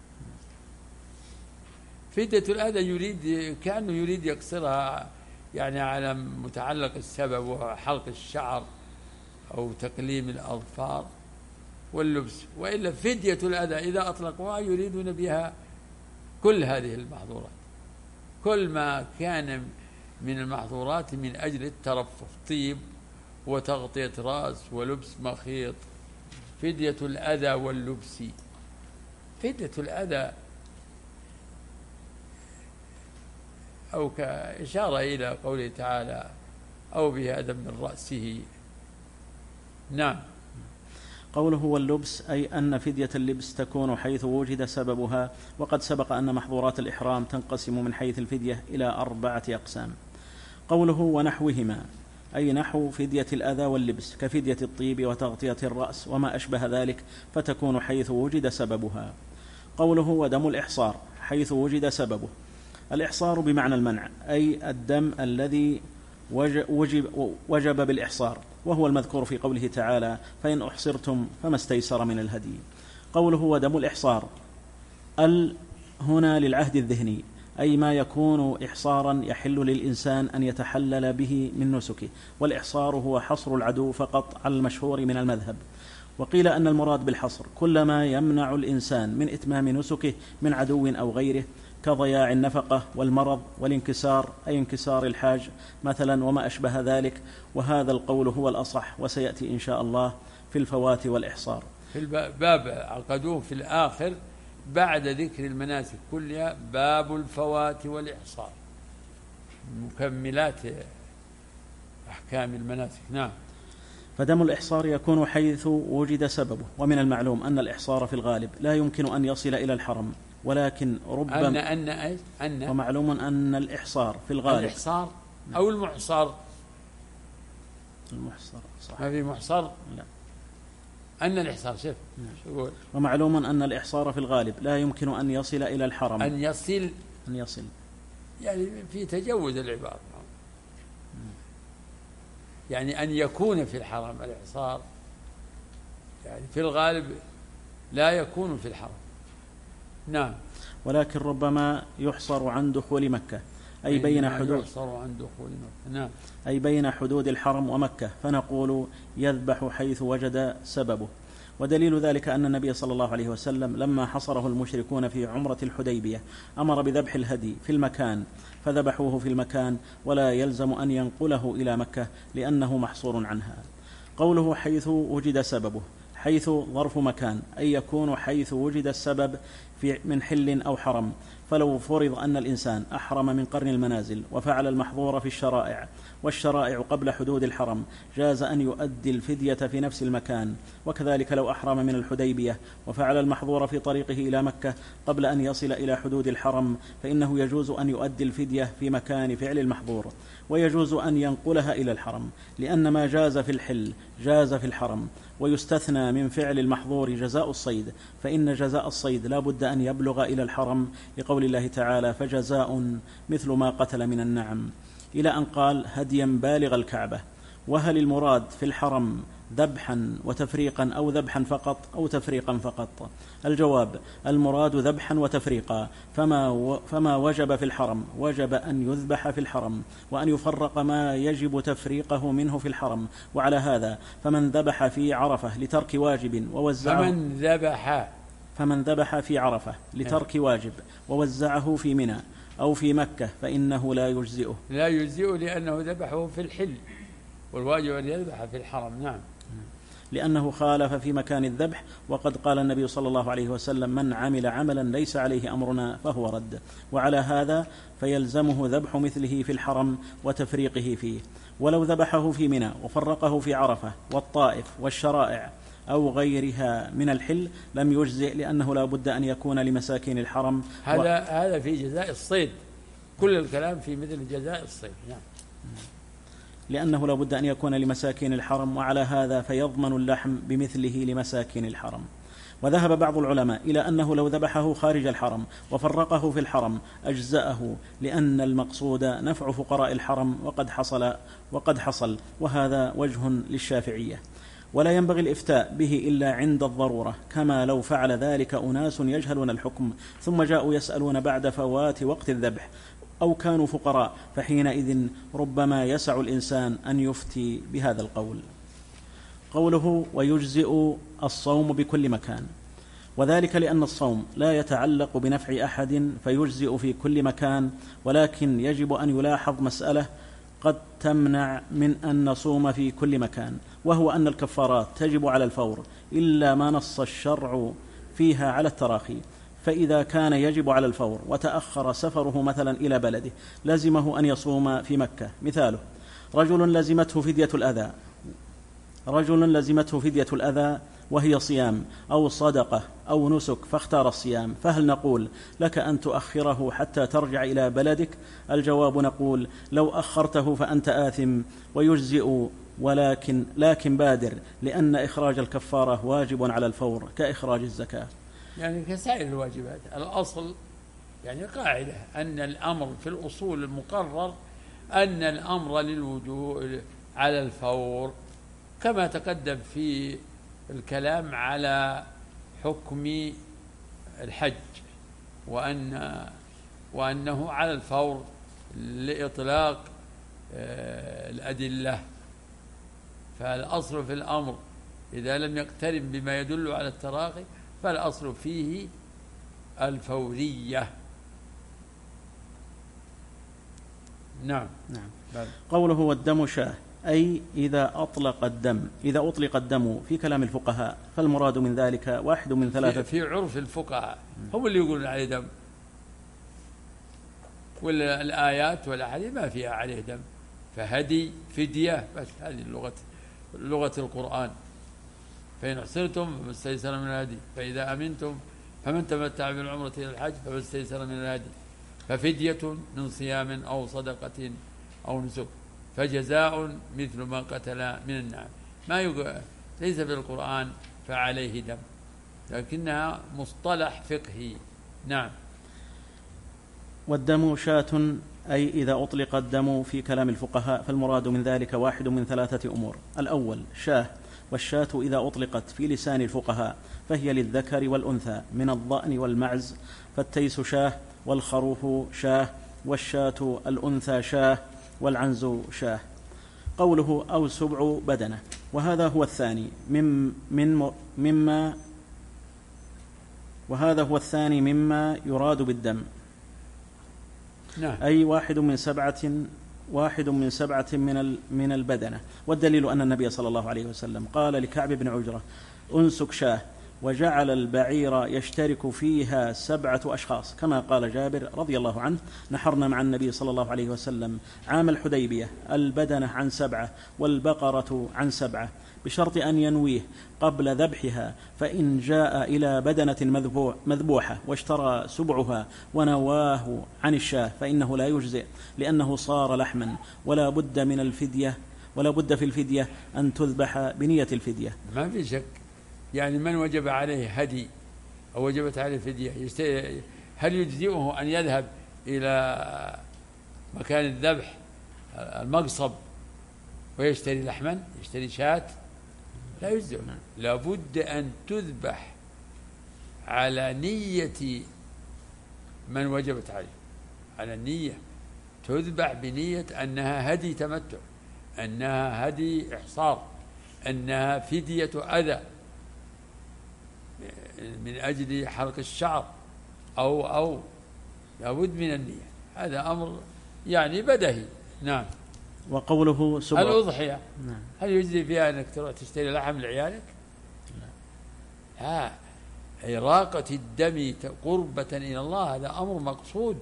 فدية الأذى يريد كأنه يريد يقصرها يعني على متعلق السبب وحلق الشعر أو تقليم الأظفار، واللبس. وإلا فدية الأذى إذا أطلقوها يريدون بها كل هذه المحظورات، كل ما كان من المحظورات من أجل الترفه، طيب وتغطية رأس ولبس مخيط. فدية الأذى واللبس. فدية الأذى أو كإشارة إلى قوله تعالى: أو به أذى من رأسه. نعم. قوله واللبس، أي أن فدية اللبس تكون حيث وجد سببها، وقد سبق أن محظورات الإحرام تنقسم من حيث الفدية إلى أربعة أقسام. قوله ونحوهما، أي نحو فدية الأذى واللبس كفدية الطيب وتغطية الرأس وما أشبه ذلك، فتكون حيث وجد سببها. قوله ودم الإحصار، حيث وجد سببه. الإحصار بمعنى المنع، أي الدم الذي وجب, وجب بالإحصار، وهو المذكور في قوله تعالى: فإن أحصرتم فما استيسر من الهدي. قوله ودم الإحصار، ال هنا للعهد الذهني، أي ما يكون إحصارا يحل للإنسان أن يتحلل به من نسكه، والإحصار هو حصر العدو فقط على المشهور من المذهب. وقيل أن المراد بالحصر كل ما يمنع الإنسان من إتمام نسكه من عدو أو غيره، كضياع النفقة والمرض والانكسار، أي انكسار الحاج مثلا وما أشبه ذلك. وهذا القول هو الأصح، وسيأتي إن شاء الله في الفوات والإحصار. في الباب عقدوه في الآخر بعد ذكر المناسك كلها باب الفوات والإحصار، مكملات أحكام المناسك. نعم. فدم الإحصار يكون حيث وجد سببه، ومن المعلوم أن الإحصار في الغالب لا يمكن أن يصل إلى الحرم، ولكن ربما أن أن أن, أن ومعلوم أن الإحصار في الغالب الإحصار أو المحصر. المحصر صح. ما في محصر؟ لا. أن الإحصار شوف شو. ومعلوم أن الإحصار في الغالب لا يمكن أن يصل إلى الحرم. أن يصل أن يصل يعني في تجوز العبارة، يعني أن يكون في الحرم. الإحصار يعني في الغالب لا يكون في الحرم. نعم. ولكن ربما يحصر عن دخول مكة، أي بين حدود يحصر عن دخول مكة. نعم. أي بين حدود الحرم ومكة، فنقول يذبح حيث وجد سببه. ودليل ذلك أن النبي صلى الله عليه وسلم لما حصره المشركون في عمرة الحديبية أمر بذبح الهدي في المكان، فذبحوه في المكان، ولا يلزم أن ينقله إلى مكة لأنه محصور عنها. قوله حيث وجد سببه، حيث ظرف مكان، أي يكون حيث وجد السبب في من حل أو حرم، فلو فرض أن الإنسان أحرم من قرن المنازل وفعل المحظور في الشرائع، والشرائع قبل حدود الحرم، جاز أن يؤدي الفدية في نفس المكان. وكذلك لو أحرم من الحديبية وفعل المحظور في طريقه إلى مكة قبل أن يصل إلى حدود الحرم، فإنه يجوز أن يؤدي الفدية في مكان فعل المحظور، ويجوز أن ينقلها إلى الحرم، لأن ما جاز في الحل جاز في الحرم. ويستثنى من فعل المحظور جزاء الصيد، فإن جزاء الصيد لا بد أن يبلغ إلى الحرم، لقول الله تعالى: فجزاء مثل ما قتل من النعم، إلى أن قال: هديا بالغ الكعبة. وهل المراد في الحرم ذبحا وتفريقا أو ذبحا فقط أو تفريقا فقط؟ الجواب: المراد ذبحا وتفريقا، فما, و فما وجب في الحرم وجب أن يذبح في الحرم، وأن يفرق ما يجب تفريقه منه في الحرم. وعلى هذا فمن ذبح في عرفة لترك واجب ووزعه فمن ذبح فمن ذبح في عرفة لترك واجب ووزعه في منى أو في مكة فإنه لا يجزئه لا يجزئه لأنه ذبحه في الحل، والواجب أن يذبح في الحرم. نعم، لأنه خالف في مكان الذبح، وقد قال النبي صلى الله عليه وسلم: من عمل عملا ليس عليه أمرنا فهو رد. وعلى هذا فيلزمه ذبح مثله في الحرم وتفريقه فيه. ولو ذبحه في منى وفرقه في عرفة والطائف والشرائع أو غيرها من الحل لم يجزئ، لأنه لا بد أن يكون لمساكين الحرم. هذا و... هذا في جزاء الصيد، كل الكلام في مثل جزاء الصيد. نعم، لأنه لا بد أن يكون لمساكين الحرم، وعلى هذا فيضمن اللحم بمثله لمساكين الحرم. وذهب بعض العلماء إلى أنه لو ذبحه خارج الحرم وفرقه في الحرم أجزأه، لأن المقصود نفع فقراء الحرم، وقد حصل وقد حصل وهذا وجه للشافعية. ولا ينبغي الإفتاء به إلا عند الضرورة، كما لو فعل ذلك أناس يجهلون الحكم ثم جاءوا يسألون بعد فوات وقت الذبح، أو كانوا فقراء، فحينئذ ربما يسع الإنسان أن يفتي بهذا القول. قوله: ويجزئ الصوم بكل مكان، وذلك لأن الصوم لا يتعلق بنفع أحد فيجزئ في كل مكان، ولكن يجب أن يلاحظ مسألة قد تمنع من أن نصوم في كل مكان، وهو أن الكفارات تجب على الفور إلا ما نص الشرع فيها على التراخي. فإذا كان يجب على الفور وتأخر سفره مثلا إلى بلده لزمه أن يصوم في مكة. مثاله: رجل لزمته فدية الأذى رجل لزمته فدية الأذى وهي صيام أو صدقة أو نسك فاختار الصيام، فهل نقول لك أن تؤخره حتى ترجع إلى بلدك؟ الجواب: نقول: لو أخرته فأنت آثم، ويجزئ، ولكن لكن بادر، لأن إخراج الكفارة واجب على الفور كإخراج الزكاة. يعني كسائر الواجبات. الأصل يعني قاعدة أن الأمر في الأصول المقرر أن الأمر للوجوب على الفور، كما تقدم في الكلام على حكم الحج، وأن وأنه على الفور لإطلاق الأدلة. فالأصل في الأمر إذا لم يقترن بما يدل على التراخي فالأصل فيه الفورية. نعم. نعم. قوله: والدم شاه، أي إذا أطلق الدم إذا أطلق الدم في كلام الفقهاء فالمراد من ذلك واحد من ثلاثة. في عرف الفقهاء هم اللي يقولون عليه دم، والآيات والأحاديث ما فيها عليه دم، فهدي فدية بس. هذه اللغة لغة القرآن. فإن أحسنتم فما استيسر من الهدي، فإذا أمنتم فمن تمتع بالعمرة إلى الحج فما استيسر من الهدي، ففدية من صيام أو صدقة أو نسك، فجزاء مثل ما قتل من النعم. ما يقول ليس في القرآن فعليه دم، لكنها مصطلح فقهي. نعم. والدم شاة، أي إذا أطلق الدم في كلام الفقهاء فالمراد من ذلك واحد من ثلاثة أمور: الأول شاه، والشاة إذا أطلقت في لسان الفقهاء فهي للذكر والأنثى من الضأن والمعز، فالتيس شاه، والخروف شاه، والشاة الأنثى شاه، والعنز شاه. قوله: أو سبع بدنة، وهذا هو الثاني من من مما وهذا هو الثاني مما يراد بالدم. نعم. أي واحد من سبعة واحد من سبعة من من البدنة. والدليل أن النبي صلى الله عليه وسلم قال لكعب بن عجرة: أنسك شاه، وجعل البعير يشترك فيها سبعة أشخاص، كما قال جابر رضي الله عنه: نحرنا مع النبي صلى الله عليه وسلم عام الحديبية البدنة عن سبعة والبقرة عن سبعة، بشرط أن ينويه قبل ذبحها، فإن جاء إلى بدنة مذبوحة واشترى سبعها ونواه عن الشاة فإنه لا يجزئ، لأنه صار لحما، ولا بد من الفدية ولا بد في الفدية أن تذبح بنية الفدية. ما في شك، يعني من وجب عليه هدي أو وجبت عليه فدية هل يجزئه أن يذهب إلى مكان الذبح المقصب ويشتري لحما، يشتري شاة؟ لا يجزئ. لابد أن تذبح على نية من وجبت عليه، على النية، تذبح بنية أنها هدي تمتع، أنها هدي إحصار، أنها فدية أذى من أجل حلق الشعر أو أو لابد من النية. هذا أمر يعني بدهي. نعم. وقوله سبع الأضحية نعم. هل يجزي فيها أنك تروح تشتري لحم لعيالك؟ لا. إراقة الدم قربة إلى الله هذا أمر مقصود.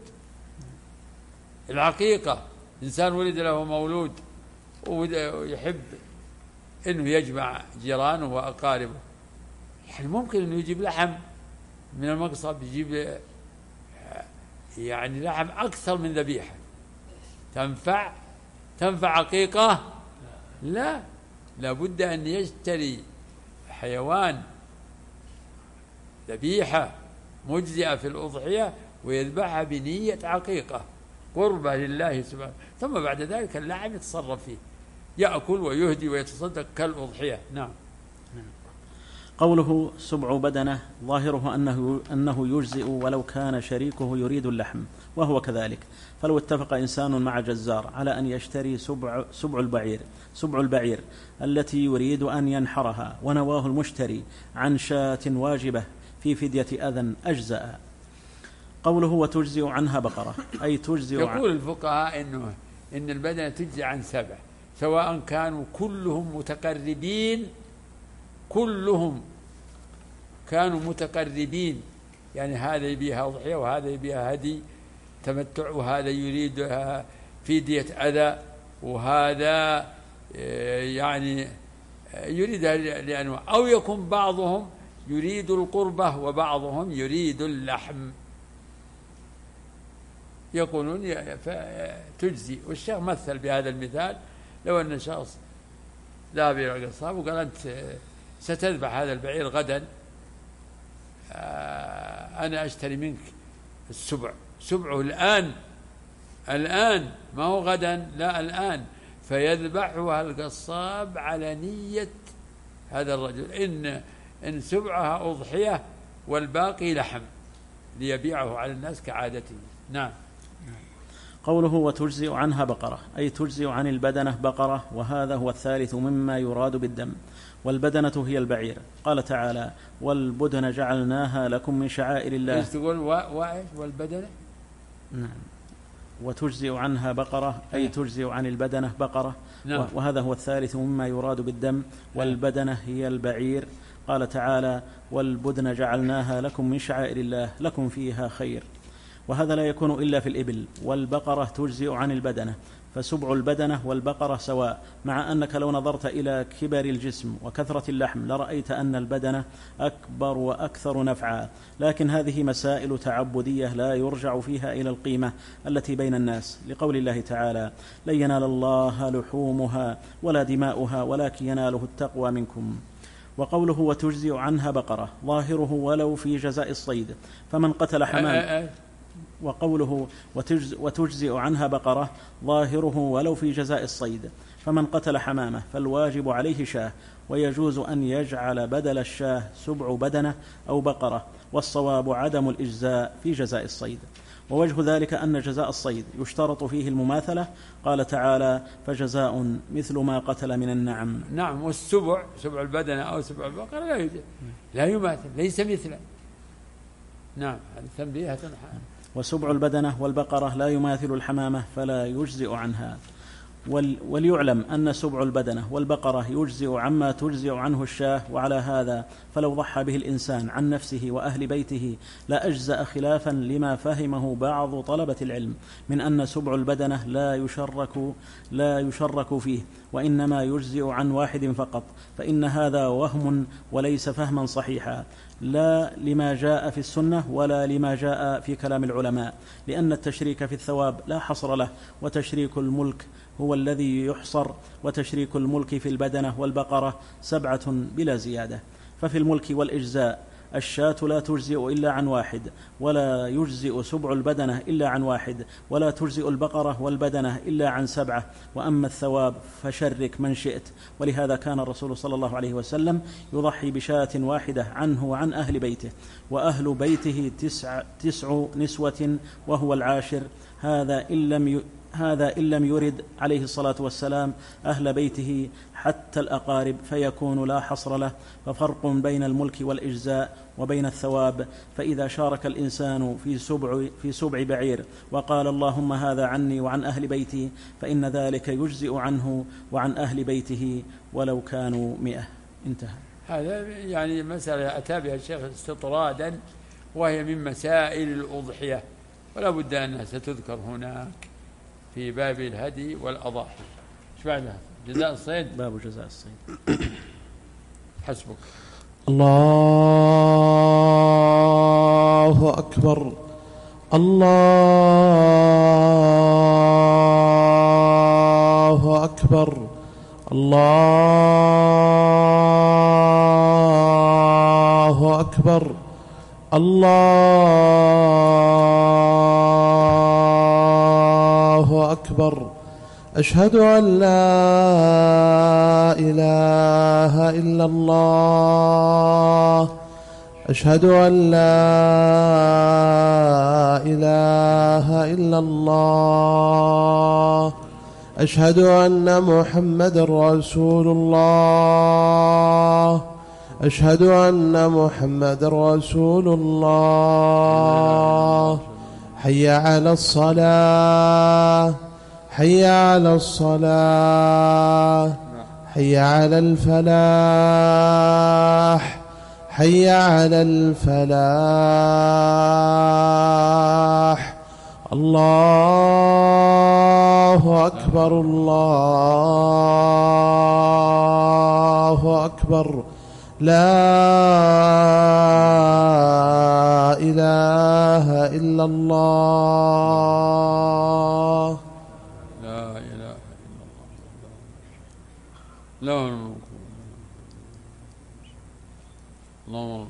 العقيقة إنسان ولد له مولود ويحب أنه يجمع جيرانه وأقاربه، يعني ممكن أنه يجيب لحم من المقصب، يجيب يعني لحم أكثر من ذبيحة تنفع تنفع عقيقة؟ لا، لابد أن يشتري حيوان ذبيحة مجزئة في الأضحية ويذبحها بنية عقيقة قربة لله سبحانه، ثم بعد ذلك اللحم يتصرف فيه، يأكل ويهدي ويتصدق كالأضحية. نعم. قوله سبع بدنة ظاهره أنه, أنه يجزئ ولو كان شريكه يريد اللحم، وهو كذلك. فلو اتفق إنسان مع جزار على أن يشتري سبع, سبع البعير سبع البعير التي يريد أن ينحرها، ونواه المشتري عن شاة واجبة في فدية أذى أجزأ. قوله وتجزئ عنها بقرة، أي تجزئ. يقول الفقهاء إنه إن البدنة تجزئ عن سبع، سواء كانوا كلهم متقربين، كلهم كانوا متقربين، يعني هذا يبيها أضحية وهذا يبيها هدي تمتع وهذا يريد فدية أذى وهذا يعني يريد لأنه، أو يكون بعضهم يريد القربة وبعضهم يريد اللحم، يقولون تجزي. والشيخ مثل بهذا المثال: لو أن شخص ذهب إلى القصاب وقال أنت ستذبح هذا البعير غدا، أنا أشتري منك السبع، سبعه الآن الآن ما هو غدا، لا الآن، فيذبحها القصاب على نية هذا الرجل إن إن سبعها أضحية والباقي لحم ليبيعه على الناس كعادته. نعم. قوله وتجزئ عنها بقرة، أي تجزئ عن البدنة بقرة، وهذا هو الثالث مما يراد بالدم، والبدنة هي البعير. قال تعالى: والبدن جعلناها لكم من شعائر الله. ايش تقول وايش والبدنة؟ نعم. وتجزئ عنها بقرة، أي تجزئ عن البدنة بقرة. نعم. وهذا هو الثالث مما يراد بالدم، والبدنة هي البعير. قال تعالى: والبدن جعلناها لكم من شعائر الله لكم فيها خير. وهذا لا يكون إلا في الإبل. والبقرة تجزئ عن البدنة، فسبع البدنة والبقرة سواء، مع أنك لو نظرت إلى كبر الجسم وكثرة اللحم لرأيت أن البدنة أكبر وأكثر نفعا، لكن هذه مسائل تعبدية لا يرجع فيها إلى القيمة التي بين الناس، لقول الله تعالى: لن ينال الله لحومها ولا دماؤها ولكن يناله التقوى منكم. وقوله وتجزئ عنها بقرة ظاهره ولو في جزاء الصيد، فمن قتل حمام. وقوله وتجزئ عنها بقرة ظاهره ولو في جزاء الصيد، فمن قتل حمامة فالواجب عليه شاه، ويجوز أن يجعل بدل الشاه سبع بدنة أو بقرة، والصواب عدم الإجزاء في جزاء الصيد. ووجه ذلك أن جزاء الصيد يشترط فيه المماثلة، قال تعالى: فجزاء مثل ما قتل من النعم. نعم. والسبع سبع البدنة أو سبع البقرة لا يوجد، لا يماثل، ليس مثله. نعم. هذا تنبيه. وسبع البدنة والبقرة لا يماثل الحمامة فلا يجزئ عنها. وليعلم أن سبع البدنة والبقرة يجزئ عما تجزئ عنه الشاة، وعلى هذا فلو ضحى به الإنسان عن نفسه وأهل بيته لا أجزأ، خلافا لما فهمه بعض طلبة العلم من أن سبع البدنة لا يشرك, لا يشرك فيه، وإنما يجزئ عن واحد فقط، فإن هذا وهم وليس فهما صحيحا، لا لما جاء في السنة ولا لما جاء في كلام العلماء، لأن التشريك في الثواب لا حصر له، وتشريك الملك هو الذي يحصر، وتشريك الملك في البدنة والبقرة سبعة بلا زيادة. ففي الملك والإجزاء الشاة لا تجزئ إلا عن واحد، ولا يجزئ سبع البدنة إلا عن واحد، ولا تجزئ البقرة والبدنة إلا عن سبعة. وأما الثواب فشرك من شئت، ولهذا كان الرسول صلى الله عليه وسلم يضحي بشاة واحدة عنه وعن أهل بيته، وأهل بيته تسع, تسع نسوة وهو العاشر، هذا إن لم ي... هذا إن لم يرد عليه الصلاة والسلام أهل بيته حتى الأقارب، فيكون لا حصر له. ففرق بين الملك والإجزاء وبين الثواب، فإذا شارك الإنسان في سبع, في سبع بعير وقال اللهم هذا عني وعن أهل بيتي، فإن ذلك يجزئ عنه وعن أهل بيته ولو كانوا مئة. انتهى. هذا يعني مسألة أتى بها الشيخ استطرادا، وهي من مسائل الأضحية، ولا بد أنها ستذكر هناك في باب الهدي والأضاحي. ايش بعدها؟ جزاء الصيد. باب جزاء الصيد. حسبك. الله أكبر. الله أكبر. الله أكبر. الله أكبر. أشهد أن لا إله إلا الله. أشهد أن لا إله إلا الله. أشهد أن محمدًا رسول الله. أشهد أن محمدًا رسول الله. حي على الصلاة. حي على الصلاة. حي على الفلاح. حي على الفلاح. الله أكبر. الله أكبر. لا إله إلا الله. لا إله إلا الله. لا الملك. اللهم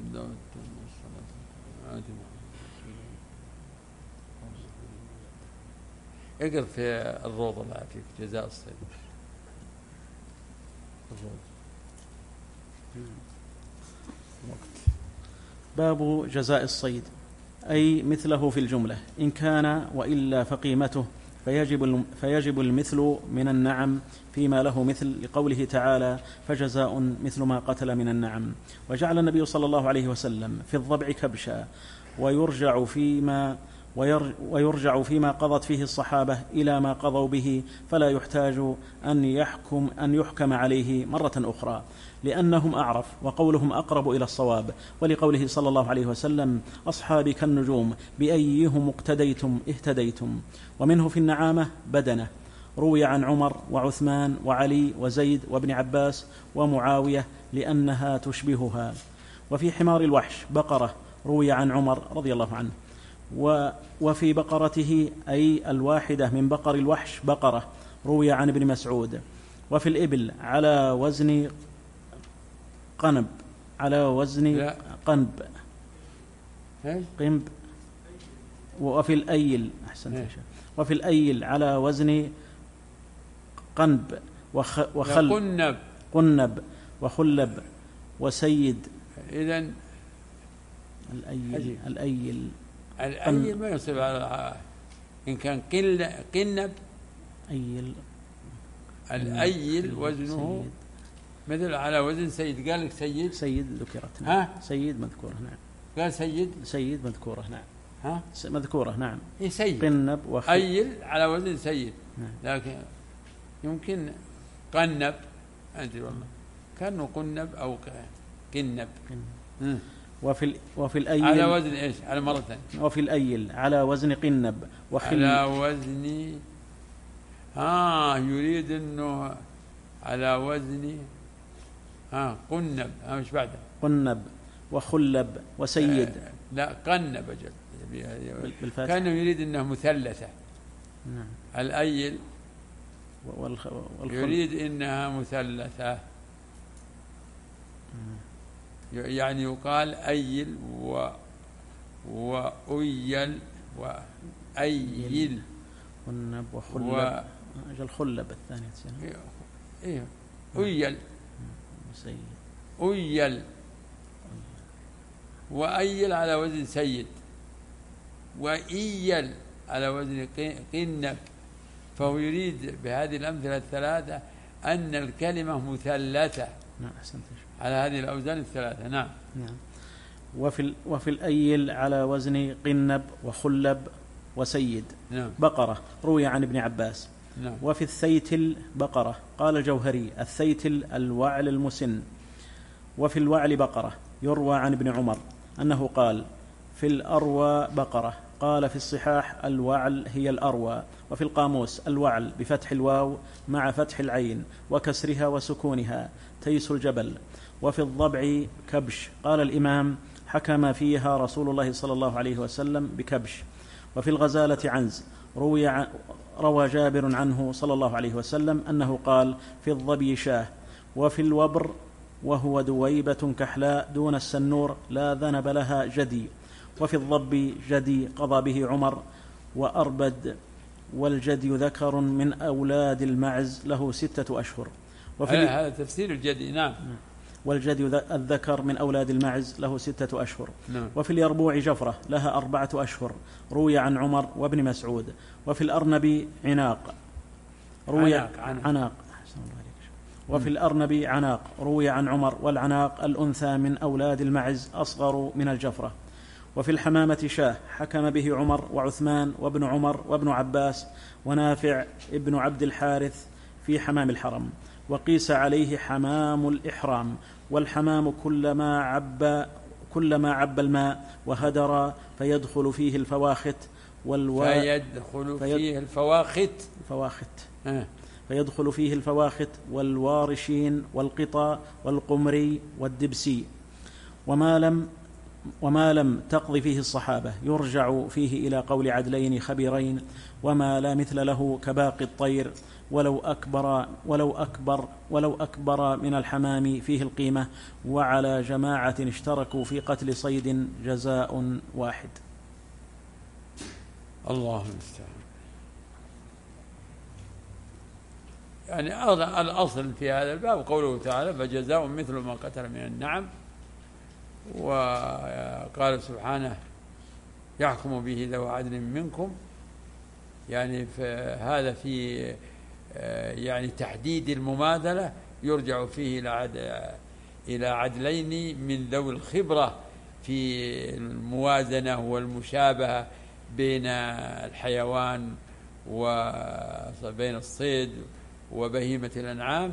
اقرأ في الروض الله فيك جزاء الصيد. الروض. باب جزاء الصيد، أي مثله في الجملة، إن كان وإلا فقيمته، فيجب, فيجب المثل من النعم فيما له مثل، لقوله تعالى فجزاء مثل ما قتل من النعم. وجعل النبي صلى الله عليه وسلم في الضبع كبشا، ويرجع فيما ويرجع فيما قضت فيه الصحابة إلى ما قضوا به، فلا يحتاج أن يحكم, أن يحكم عليه مرة أخرى، لأنهم أعرف وقولهم أقرب إلى الصواب، ولقوله صلى الله عليه وسلم أصحابي كالنجوم بأيهم اقتديتم اهتديتم. ومنه في النعامة بدنة، روي عن عمر وعثمان وعلي وزيد وابن عباس ومعاوية لأنها تشبهها. وفي حمار الوحش بقرة، روي عن عمر رضي الله عنه. وفي بقرته أي الواحدة من بقر الوحش بقرة، روي عن ابن مسعود. وفي الإبل على وزن قنب، على وزن قنب قنب. وفي الأيل أحسن وفي الأيل على وزن قنب وخل قنب قنب وخلب وسيد. إذن الأيل الأيل الأيل ما يصيب على إن كان قل قنب. أيل الأيل وزنه سيد. مثل على وزن سيد. قال لك سيد سيد ذكرت. ها سيد مذكورة نعم. قال سيد سيد مذكورة نعم. ها مذكورة نعم. إيه سيد قنب وخل. أيل على وزن سيد نعم. لكن يمكن قنب، أدري والله، كانوا قنب أو قنب. وفي وفي الأيل على وزن إيش؟ على مرة ثانية. وفي الأيل على وزن قنب وخل. على وزن آه يريد إنه على وزن آه قنب، آه مش بعده قنب وخلب وسيد. آه لا قنب أجل بالفتح. كانه يريد إنه مثلثة. نعم. الأيل والخ... يريد إنها مثلثة، يعني يقال أيل و وأيل وأيل قنب وخلب و... أجل خلب الثانية إيه إيه أيل وسيد. أيل وأيل على وزن سيد، وإيل على وزن قنب. فهو يريد بهذه الأمثلة الثلاثة أن الكلمة مثلثة. نعم أحسنت. على هذه الأوزان الثلاثة. نعم. نعم. وفي وفي الأيل على وزن قنب وخلب وسيد. نعم. بقرة روي عن ابن عباس. نعم. وفي الثيتل بقرة. قال الجوهري الثيتل الوعل المسن. وفي الوعل بقرة. يروى عن ابن عمر أنه قال في الأروى بقرة. قال في الصحاح الوعل هي الأروى. وفي القاموس الوعل بفتح الواو مع فتح العين وكسرها وسكونها تيس الجبل. وفي الضبع كبش. قال الإمام حكم فيها رسول الله صلى الله عليه وسلم بكبش. وفي الغزالة عنز روي ع... روى جابر عنه صلى الله عليه وسلم أنه قال في الظبي شاه. وفي الوبر وهو دويبة كحلاء دون السنور لا ذنب لها جدي. وفي الضب جدي قضى به عمر وأربد. والجدي ذكر من أولاد المعز له ستة أشهر. وفي هذا تفسير الجدي. نعم. والجدي الذكر من أولاد المعز له ستة أشهر. نعم. وفي اليربوع جفرة لها أربعة أشهر روي عن عمر وابن مسعود. وفي الأرنب عناق روي عناق, عناق. عناق. وفي الأرنب عناق روي عن عمر. والعناق الأنثى من أولاد المعز أصغر من الجفرة. وفي الحمامة شاه حكم به عمر وعثمان وابن عمر وابن عباس ونافع ابن عبد الحارث في حمام الحرم. وقيس عليه حمام الإحرام. والحمام كلما عب كلما عب الماء وهدر فيدخل فيه الفواخت والوا فيدخل فيه الفواخت فواخت آه. فيدخل فيه الفواخت والوارشين والقطا والقمري والدبسي. وما لم وما لم تقض فيه الصحابة يرجع فيه إلى قول عدلين خبيرين. وما لا مثل له كباقي الطير ولو أكبر ولو أكبر ولو أكبر من الحمام فيه القيمة. وعلى جماعة اشتركوا في قتل صيد جزاء واحد. الله المستعان. يعني الأصل في هذا الباب قوله تعالى فجزاء مثل ما قتل من النعم. وقال سبحانه يحكم به ذو عدل منكم، يعني هذا في يعني تحديد المماثلة يرجع فيه إلى عدلين من ذوي الخبرة في الموازنة والمشابهة بين الحيوان وبين الصيد وبهيمة الأنعام.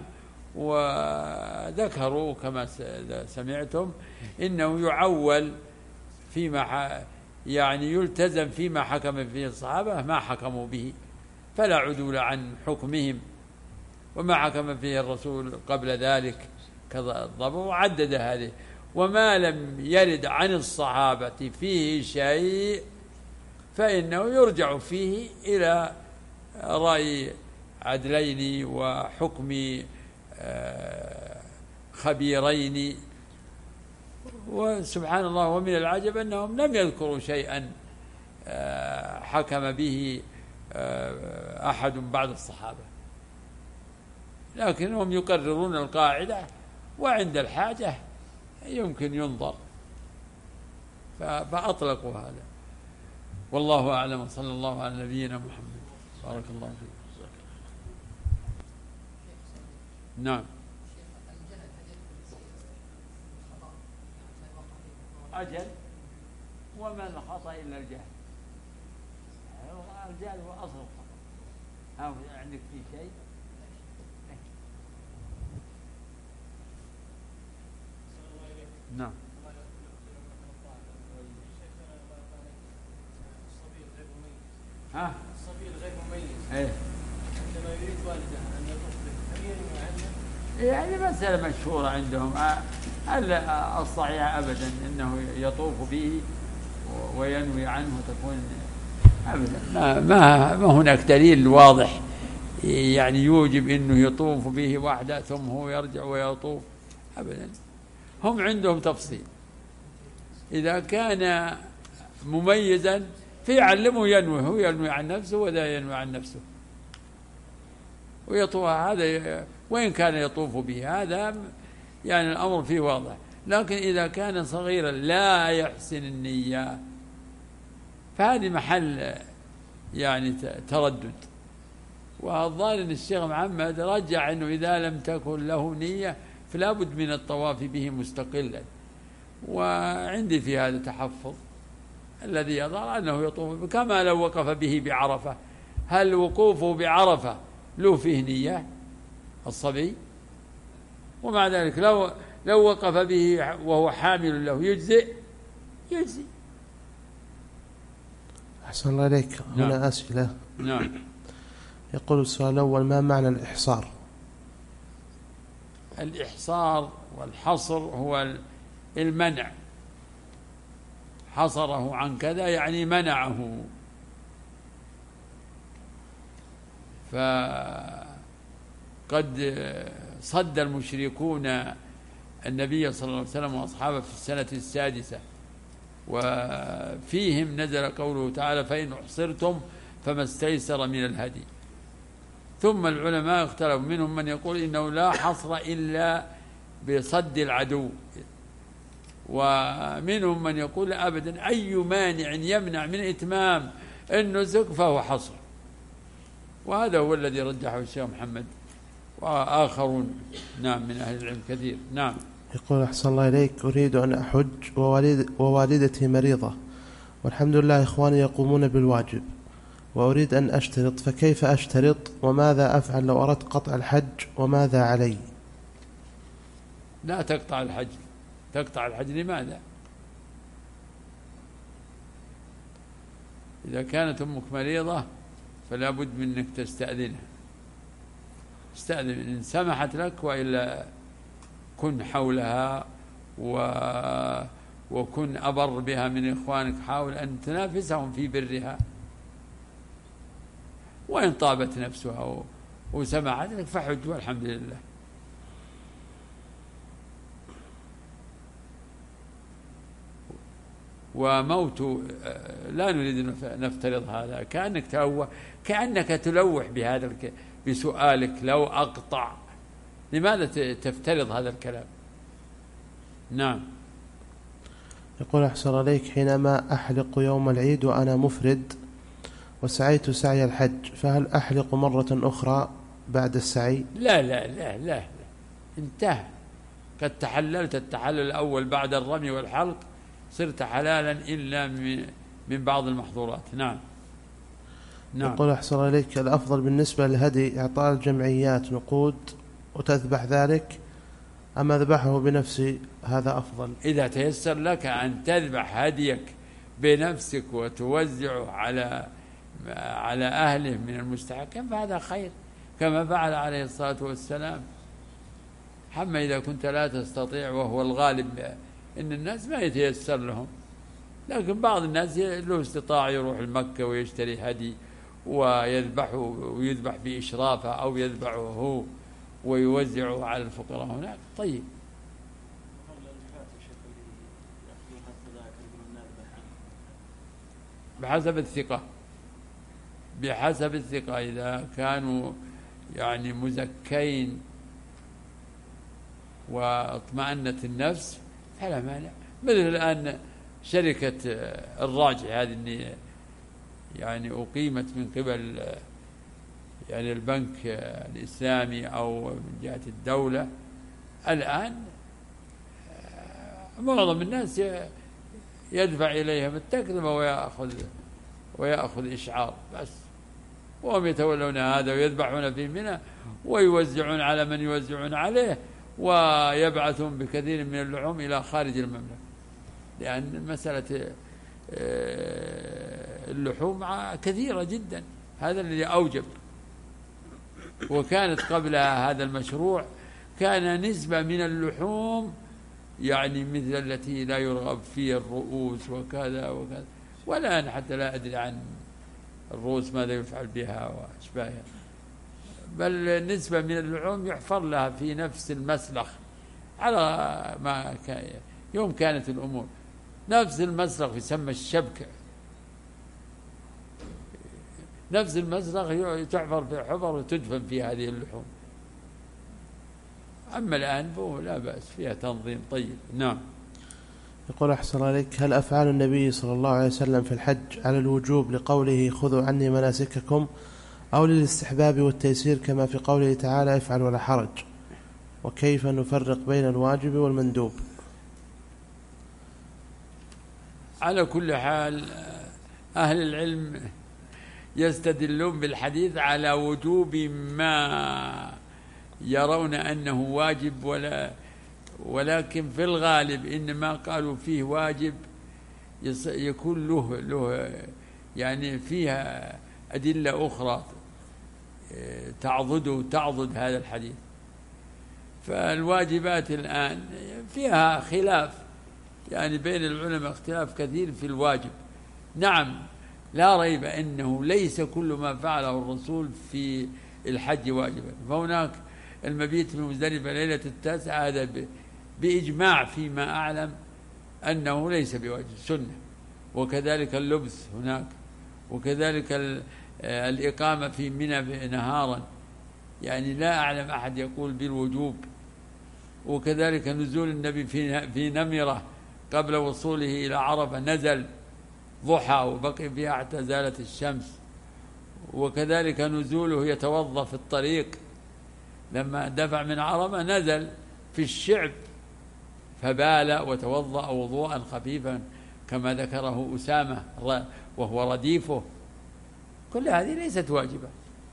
وذكروا كما سمعتم إنه يعول فيما يعني يلتزم فيما حكم فيه الصحابة ما حكموا به، فلا عدول عن حكمهم. وما حكم فيه الرسول قبل ذلك كالضبع وعدد هذه. وما لم يرد عن الصحابة فيه شيء فإنه يرجع فيه إلى رأي عدلين وحكم خبيرين. وسبحان الله ومن العجب أنهم لم يذكروا شيئا حكم به أحد بعد الصحابة، لكنهم يقررون القاعدة وعند الحاجة يمكن ينظر، فأطلقوا هذا. والله أعلم. صلى الله على نبينا محمد. بارك الله فيك. نعم. أجل وما الخطأ إلا الجهل. الجهل هو أصل الخطأ. عندك في شيء نعم. ها؟ الصبي الغير مميز. ايه. عندما يريد والده ان يطوف به، هل ينوي عنه؟ يعني مسألة مشهورة عندهم، الصحيح أبدا أنه يطوف به وينوي عنه تكون أبدا ما, ما, ما هناك دليل واضح يعني يوجب أنه يطوف به وحده ثم هو يرجع ويطوف أبدا. هم عندهم تفصيل، إذا كان مميزا فيعلمه ينوي، هو ينوي عن نفسه ولا ينوي عن نفسه ويطوف، هذا وإن كان يطوف به هذا يعني الأمر فيه واضح. لكن إذا كان صغيرا لا يحسن النية فهذه محل يعني تردد. والظاهر أن الشيخ محمد رجع أنه إذا لم تكن له نية فلا بد من الطواف به مستقلا، وعندي في هذا تحفظ. الذي يظهر أنه يطوف به كما لو وقف به بعرفة. هل وقوفه بعرفة له فيه نية الصبي؟ ومع ذلك لو لو وقف به وهو حامل له يجزئ يجزي. أحسن الله إليك. نعم. هنا أسئلة. نعم. يقول السؤال الأول: ما معنى الإحصار؟ الإحصار والحصر هو المنع، حصره عن كذا يعني منعه. فقد صد المشركون النبي صلى الله عليه وسلم وأصحابه في السنة السادسة، وفيهم نزل قوله تعالى: فإن أحصرتم فما استيسر من الهدي. ثم العلماء اختلفوا، منهم من يقول إنه لا حصر إلا بصد العدو، ومنهم من يقول أبدا أي مانع يمنع من إتمام النسك فهو حصر. وهذا هو الذي رجحه الشيخ محمد وآخرون نعم من أهل العلم كثير. نعم. يقول: أحسن الله إليك، أريد أن أحج ووالد ووالدتي مريضة، والحمد لله إخواني يقومون بالواجب، وأريد أن أشترط، فكيف أشترط؟ وماذا أفعل لو أردت قطع الحج؟ وماذا علي؟ لا تقطع الحج. تقطع الحج لماذا؟ إذا كانت أمك مريضة فلا بد من أنك تستأذنها. استأذن إن سمحت لك، وإلا كن حولها و... وكن أبر بها من إخوانك، حاول أن تنافسهم في برها. وإن طابت نفسها وسمحت لك فحج والحمد لله. وموت لا نريد أن نفترض هذا، كأنك تلوح كأنك تلوح بهذا الك... بسؤالك لو أقطع. لماذا تفترض هذا الكلام؟ نعم. يقول: أحسن عليك، حينما أحلق يوم العيد وأنا مفرد وسعيت سعي الحج، فهل أحلق مرة أخرى بعد السعي؟ لا لا لا لا, لا. انتهى. قد تحللت التحلل الأول بعد الرمي والحلق، صرت حلالا إلا من بعض المحظورات. نعم. نعم. يقول: أحسن عليك، الأفضل بالنسبة للهدي إعطاء الجمعيات نقود وتذبح ذلك، أما ذبحه بنفسي هذا أفضل؟ إذا تيسر لك أن تذبح هديك بنفسك وتوزعه على على أهله من المستحقين فهذا خير، كما فعل عليه الصلاة والسلام. أما إذا كنت لا تستطيع، وهو الغالب إن الناس ما يتيسر لهم، لكن بعض الناس له استطاع يروح المكة ويشتري هدي ويذبحه ويذبح بإشرافه، أو يذبحه هو ويوزعه على الفقراء هناك. طيب. بحسب الثقة بحسب الثقة إذا كانوا يعني مزكين واطمأنت النفس فلا مانع. مثل الآن شركة الراجع هذه اللي يعني أقيمت من قبل يعني البنك الإسلامي أو من جهة الدولة، الآن معظم الناس يدفع إليها بالتكلفة ويأخذ ويأخذ إشعار بس، وهم يتولون هذا ويذبحون في منى ويوزعون على من يوزعون عليه، ويبعثون بكثير من اللحوم إلى خارج المملكة، لأن مسألة اللحوم كثيرة جدا، هذا الذي أوجب. وكانت قبل هذا المشروع كان نسبة من اللحوم يعني مثل التي لا يرغب فيها الرؤوس وكذا وكذا، والآن حتى لا أدري عن الرؤوس ماذا يفعل بها وأشباهها، بل نسبة من اللحوم يحفر لها في نفس المسلخ على ما كان يوم كانت الأمور، نفس المسلخ يسمى الشبكة، نفس المسلخ تحفر في حفر وتدفن في هذه اللحوم. أما الآن فهو لا بأس، فيها تنظيم طيب. نعم. يقول أحسن عليك، هل أفعال النبي صلى الله عليه وسلم في الحج على الوجوب لقوله خذوا عني مناسككم، أو للاستحباب والتيسير كما في قوله تعالى افعل ولا حرج؟ وكيف نفرق بين الواجب والمندوب؟ على كل حال أهل العلم يستدلون بالحديث على وجوب ما يرون أنه واجب، ولا ولكن في الغالب إنما قالوا فيه واجب يكون له له يعني فيها أدلة أخرى تعضد تعضد هذا الحديث. فالواجبات الآن فيها خلاف، يعني بين العلماء اختلاف كثير في الواجب. نعم لا ريب أنه ليس كل ما فعله الرسول في الحج واجبا، فهناك المبيت في مزدلفة ليلة التاسعة هذا بإجماع فيما أعلم أنه ليس بواجب، سنة. وكذلك اللبس هناك، وكذلك الإقامة في منى نهارا، يعني لا أعلم أحد يقول بالوجوب. وكذلك نزول النبي في في نمرة قبل وصوله إلى عرفة، نزل ضحى وبقي فيها حتى زالت الشمس. وكذلك نزوله يتوضأ في الطريق، لما دفع من عرفة نزل في الشعب فبال وتوضأ وضوءا خفيفا كما ذكره أسامة وهو رديفه. كل هذه ليست واجبة،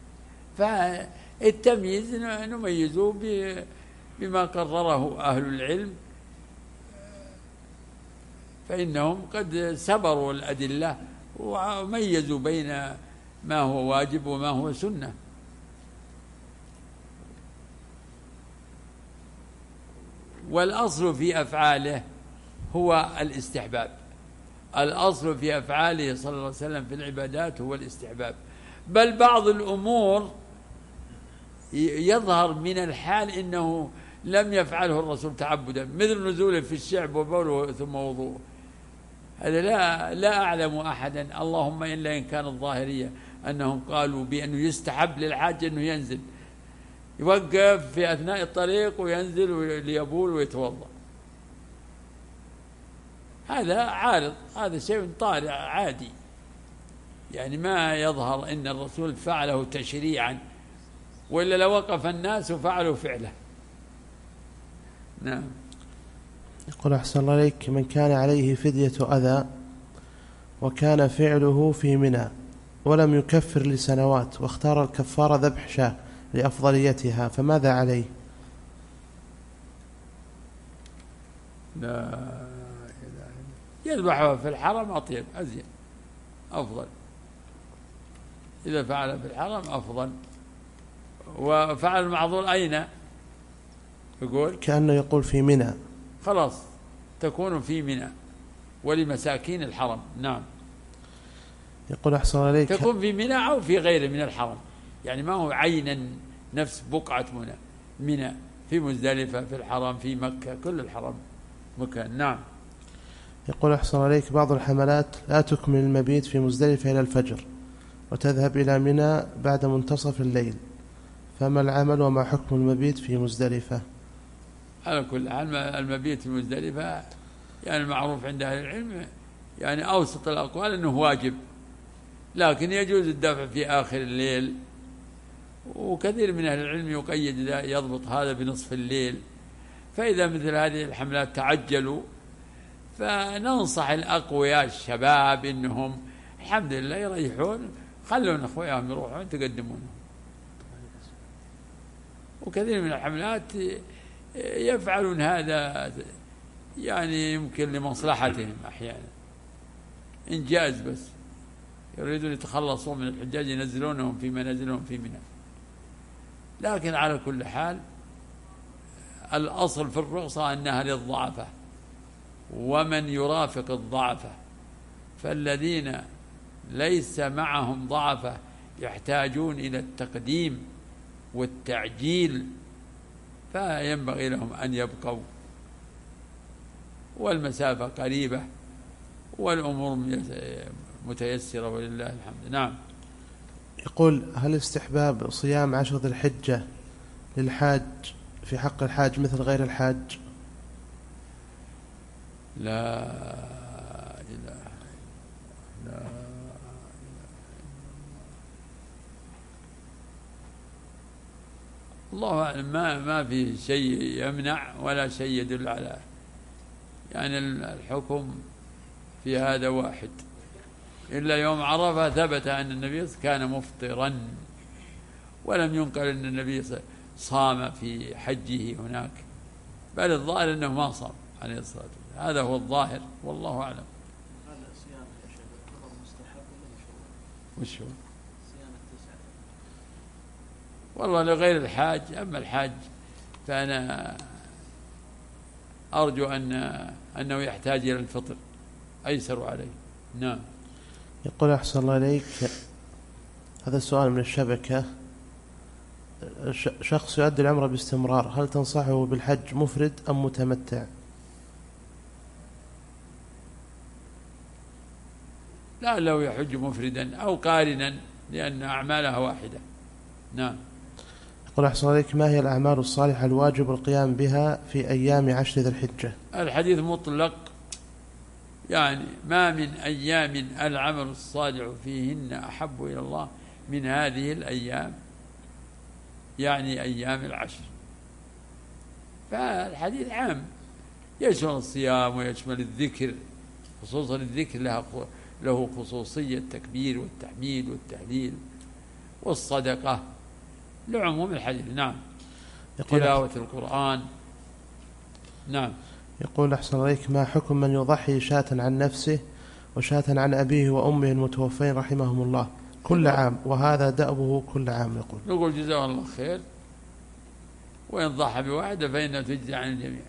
فالتمييز نميزه بما قرره أهل العلم، فإنهم قد سبروا الأدلة وميزوا بين ما هو واجب وما هو سنة. والأصل في أفعاله هو الاستحباب، الأصل في أفعاله صلى الله عليه وسلم في العبادات هو الاستحباب. بل بعض الأمور يظهر من الحال إنه لم يفعله الرسول تعبدا، مثل نزوله في الشعب وبوله ثم وضوءه، هذا لا لا أعلم أحدا، اللهم إلا إن كان الظاهرية أنهم قالوا بأنه يستحب للحاج أنه ينزل يوقف في أثناء الطريق وينزل ليبول ويتوضأ. هذا عارض، هذا شيء طارئ عادي، يعني ما يظهر أن الرسول فعله تشريعا، وإلا لوقف الناس وفعلوا فعله. نعم. يقول أحسن الله عليك، من كان عليه فدية أذى وكان فعله في منى ولم يكفر لسنوات واختار الكفارة ذبح شاة لأفضليتها، فماذا عليه؟ لا يذبحها في الحرم أطيب أزين أفضل، إذا فعل في الحرم أفضل. وفعل المعذور أين؟ يقول كأنه يقول في منى، خلاص تكون في منى ولمساكين الحرم. نعم. يقول أحسن عليك، تكون في منى أو في غير من الحرم، يعني ما هو عينا نفس بقعة منى، منى في مزدلفة في الحرم في مكة، كل الحرم مكان. نعم. يقول أحسن عليك، بعض الحملات لا تكمل المبيت في مزدلفة إلى الفجر وتذهب إلى منى بعد منتصف الليل، فما العمل وما حكم المبيت في مزدلفة؟ على كل حال المبيت في مزدلفة يعني المعروف عند أهل العلم، يعني أوسط الأقوال أنه واجب، لكن يجوز الدفع في آخر الليل، وكثير من أهل العلم يقيد يضبط هذا بنصف الليل. فإذا مثل هذه الحملات تعجلوا، فننصح الأقوياء الشباب إنهم الحمد لله يريحون، خلون أخوياهم يروحون تقدمونهم. وكثير من الحملات يفعلون هذا يعني يمكن لمصلحتهم أحيانا، إنجاز بس، يريدون يتخلصوا من الحجاج ينزلونهم في منازلهم في منى. لكن على كل حال الأصل في الرخصة أنها للضعفاء ومن يرافق الضعفاء، فالذين ليس معهم ضعفاء يحتاجون إلى التقديم والتعجيل فينبغي لهم أن يبقوا، والمسافة قريبة والأمور متيسرة ولله الحمد. نعم. يقول: هل استحباب صيام عشر ذي الحجة للحاج في حق الحاج مثل غير الحاج؟ لا إله لا الله أعلم، ما ما في شيء يمنع ولا شيء يدل على، يعني الحكم في هذا واحد، إلا يوم عرفة ثبت أن النبي كان مفطرا، ولم ينقل أن النبي صام في حجه هناك، بل الظاهر أنه ما صام عليه الصلاة والسلام، هذا هو الظاهر والله أعلم. هذا صيام يا شيخ يعتبر مستحب ولا وش هو؟ صيام التسعة؟ والله لغير الحاج، أما الحاج فأنا أرجو أن أنه يحتاج إلى الفطر أيسر عليه. نعم. يقول: أحسن الله إليك، هذا السؤال من الشبكة: شخص يؤدي العمرة باستمرار، هل تنصحه بالحج مفرد أم متمتع؟ لا، لو يحج مفردا أو قارنا لأن أعمالها واحدة. نعم. يقول: أحسن الله إليك، ما هي الأعمال الصالحة الواجب القيام بها في أيام عشر ذي الحجة؟ الحديث مطلق، يعني ما من أيام العمل الصالح فيهن أحب إلى الله من هذه الأيام، يعني أيام العشر. فالحديث عام، يشمل الصيام ويشمل الذكر، خصوصا الذكر له خصوصية التكبير والتحميد والتهليل والصدقة لعموم الحديث. نعم. تلاوة القرآن. نعم. يقول: أحسن عليك، ما حكم من يضحي شاة عن نفسه وشاة عن أبيه وأمه المتوفين رحمهم الله كل عام، وهذا دأبه كل عام؟ يقول نقول جزاه الله خير، وإن ضحى بواحدة فإنها تجزي عن الجميع،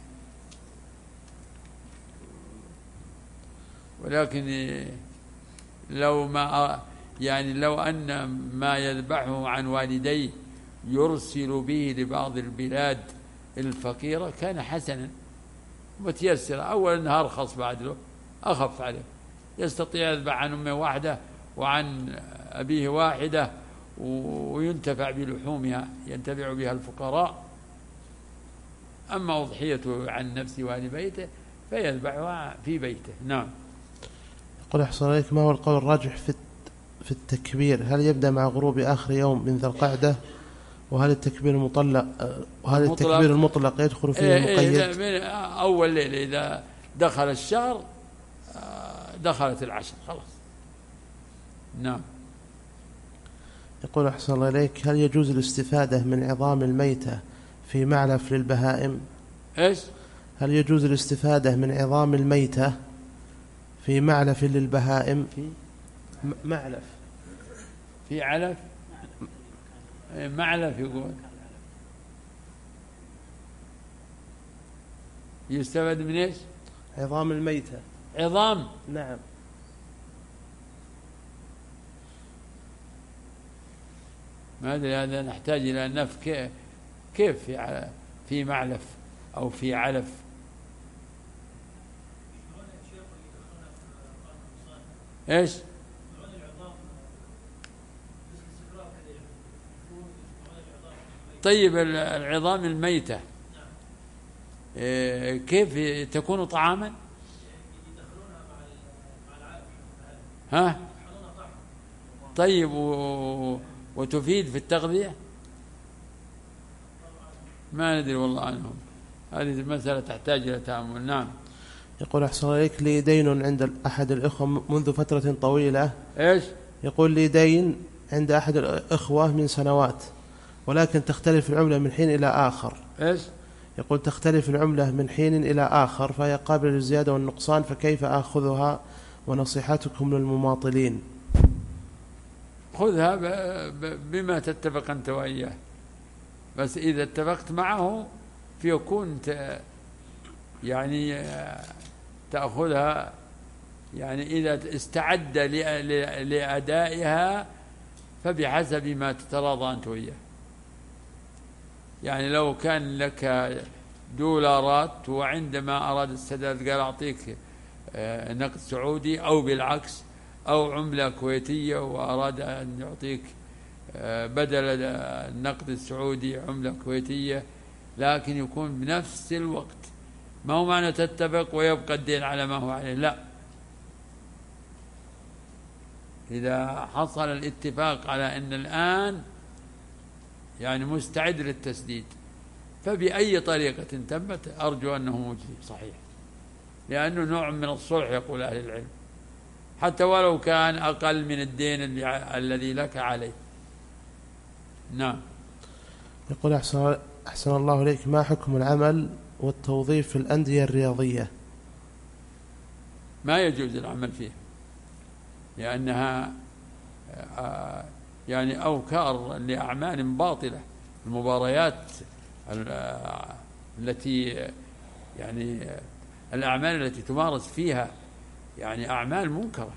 ولكن لو ما يعني لو أن ما يذبحه عن والديه يرسل به لبعض البلاد الفقيرة كان حسنا متيسرا. أول أنها أرخص، بعد له أخف عليه، يستطيع يذبح عن أمه واحدة وعن أبيه واحدة وينتفع بلحومها، ينتفع بها الفقراء. أما أضحيته عن نفسه وأهل بيته فيذبحها في بيته. نعم. يقول: أحسن عليك، ما هو القول الراجح في في التكبير؟ هل يبدأ مع غروب آخر يوم من ذي القعدة؟ وهل التكبير المطلق وهل المطلق التكبير المطلق يدخل فيه المقيد؟ إيه من أول ليلة إذا دخل الشهر دخلت العشر خلاص. نعم. يقول: أحسن الله إليك، هل يجوز الاستفادة من عظام الميتة في معلف للبهائم؟ إيش؟ هل يجوز الاستفادة من عظام الميتة في معلف للبهائم؟ في معلف في علف معلف يقول يستفاد من إيش؟ عظام الميتة. عظام؟ نعم. ما أدري، هذا نحتاج إلى نف كيف في في معلف أو في علف. إيش؟ طيب العظام الميتة كيف تكون طعاما؟ ها؟ طيب و... وتفيد في التغذية؟ ما ندري والله عنهم، هذه المسألة تحتاج إلى تأمل. نعم. يقول: أحسن عليك، لي دين عند أحد الإخوة منذ فترة طويلة. إيش؟ يقول: لي دين عند أحد الإخوة من سنوات، ولكن تختلف العملة من حين إلى آخر. إيش؟ يقول تختلف العملة من حين إلى آخر فهي قابلة للزيادة والنقصان، فكيف آخذها ونصيحتكم للمماطلين؟ خذها بما تتفق أنت وإياه، بس إذا اتفقت معه فيكون يعني تأخذها، يعني إذا استعد لأدائها فبحسب ما تتراضى أنت وإياه. يعني لو كان لك دولارات وعندما أراد السداد قال أعطيك نقد سعودي، أو بالعكس، أو عملة كويتية وأراد أن يعطيك بدل النقد السعودي عملة كويتية، لكن يكون بنفس الوقت، ما هو معنى تتفق ويبقى الدين على ما هو عليه، لا. إذا حصل الاتفاق على أن الآن يعني مستعد للتسديد فبأي طريقة تمت أرجو أنه مجزي صحيح، لأنه نوع من الصلح يقول أهل العلم، حتى ولو كان أقل من الدين الذي لك عليه. نعم. يقول أحسن, أحسن الله إليك، ما حكم العمل والتوظيف في الأندية الرياضية؟ ما يجوز العمل فيه، لأنها يعني أوكار لأعمال باطلة. المباريات التي يعني الأعمال التي تمارس فيها يعني أعمال منكرة.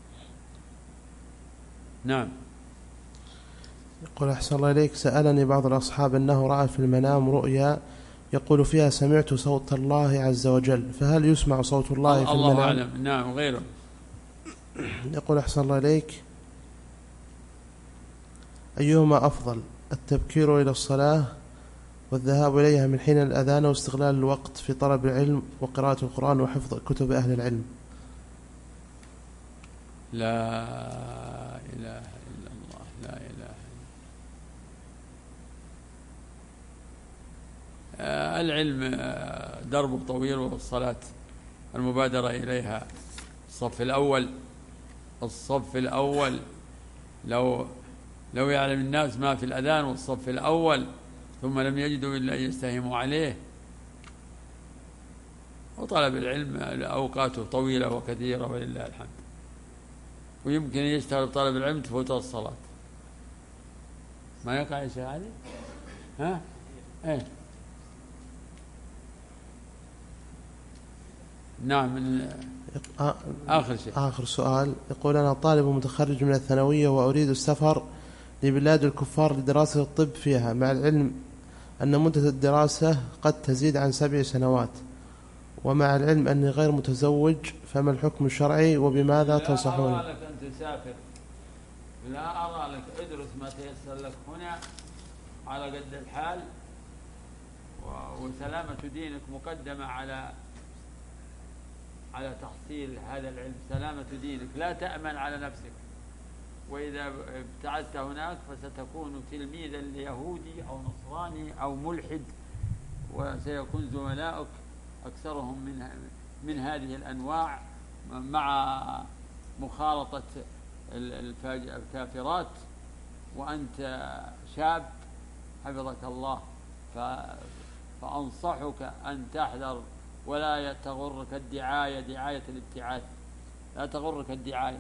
نعم. يقول أحسن الله إليك، سألني بعض الأصحاب أنه رأى في المنام رؤيا يقول فيها سمعت صوت الله عز وجل، فهل يسمع صوت الله في المنام؟ الله أعلم. نعم. غيره. يقول أحسن الله إليك، أيهما أفضل، التبكير إلى الصلاة والذهاب إليها من حين الأذان واستغلال الوقت في طلب العلم وقراءة القرآن وحفظ كتب أهل العلم؟ لا إله إلا الله، لا إله إلا الله. العلم درب طويل، والصلاة المبادرة إليها الصف الأول. الصف الأول لو لو يعلم الناس ما في الأذان والصف الأول ثم لم يجدوا إلا أن يستهموا عليه. وطلب العلم أوقاته طويلة وكثيرة ولله الحمد، ويمكن يشتغل طلب العلم تفوت الصلاة. ما يقع يا شيخ علي؟ ها؟ ايه. نعم. من آخر شيء، آخر سؤال. يقول أنا طالب متخرج من الثانوية وأريد السفر لبلاد الكفار لدراسة الطب فيها، مع العلم أن مدة الدراسة قد تزيد عن سبع سنوات، ومع العلم أني غير متزوج، فما الحكم الشرعي وبماذا تنصحون؟ لا أرى لك أن تسافر، لا أرى لك. ادرس ما تيسر لك هنا على قد الحال، وسلامة دينك مقدمة على على تحصيل هذا العلم. سلامة دينك لا تأمن على نفسك، وإذا ابتعدت هناك فستكون تلميذا ليهودي أو نصراني أو ملحد، وسيكون زملاؤك أكثرهم من من هذه الأنواع مع مخالطة الكافرات، وأنت شاب حفظك الله. فأنصحك أن تحذر، ولا تغرك الدعاية، دعاية الابتعاث، لا تغرك الدعاية.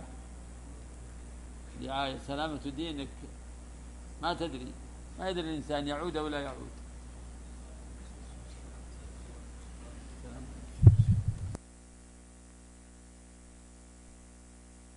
دعاية سلامة دينك ما تدري، ما يدري الإنسان يعود أو لا يعود.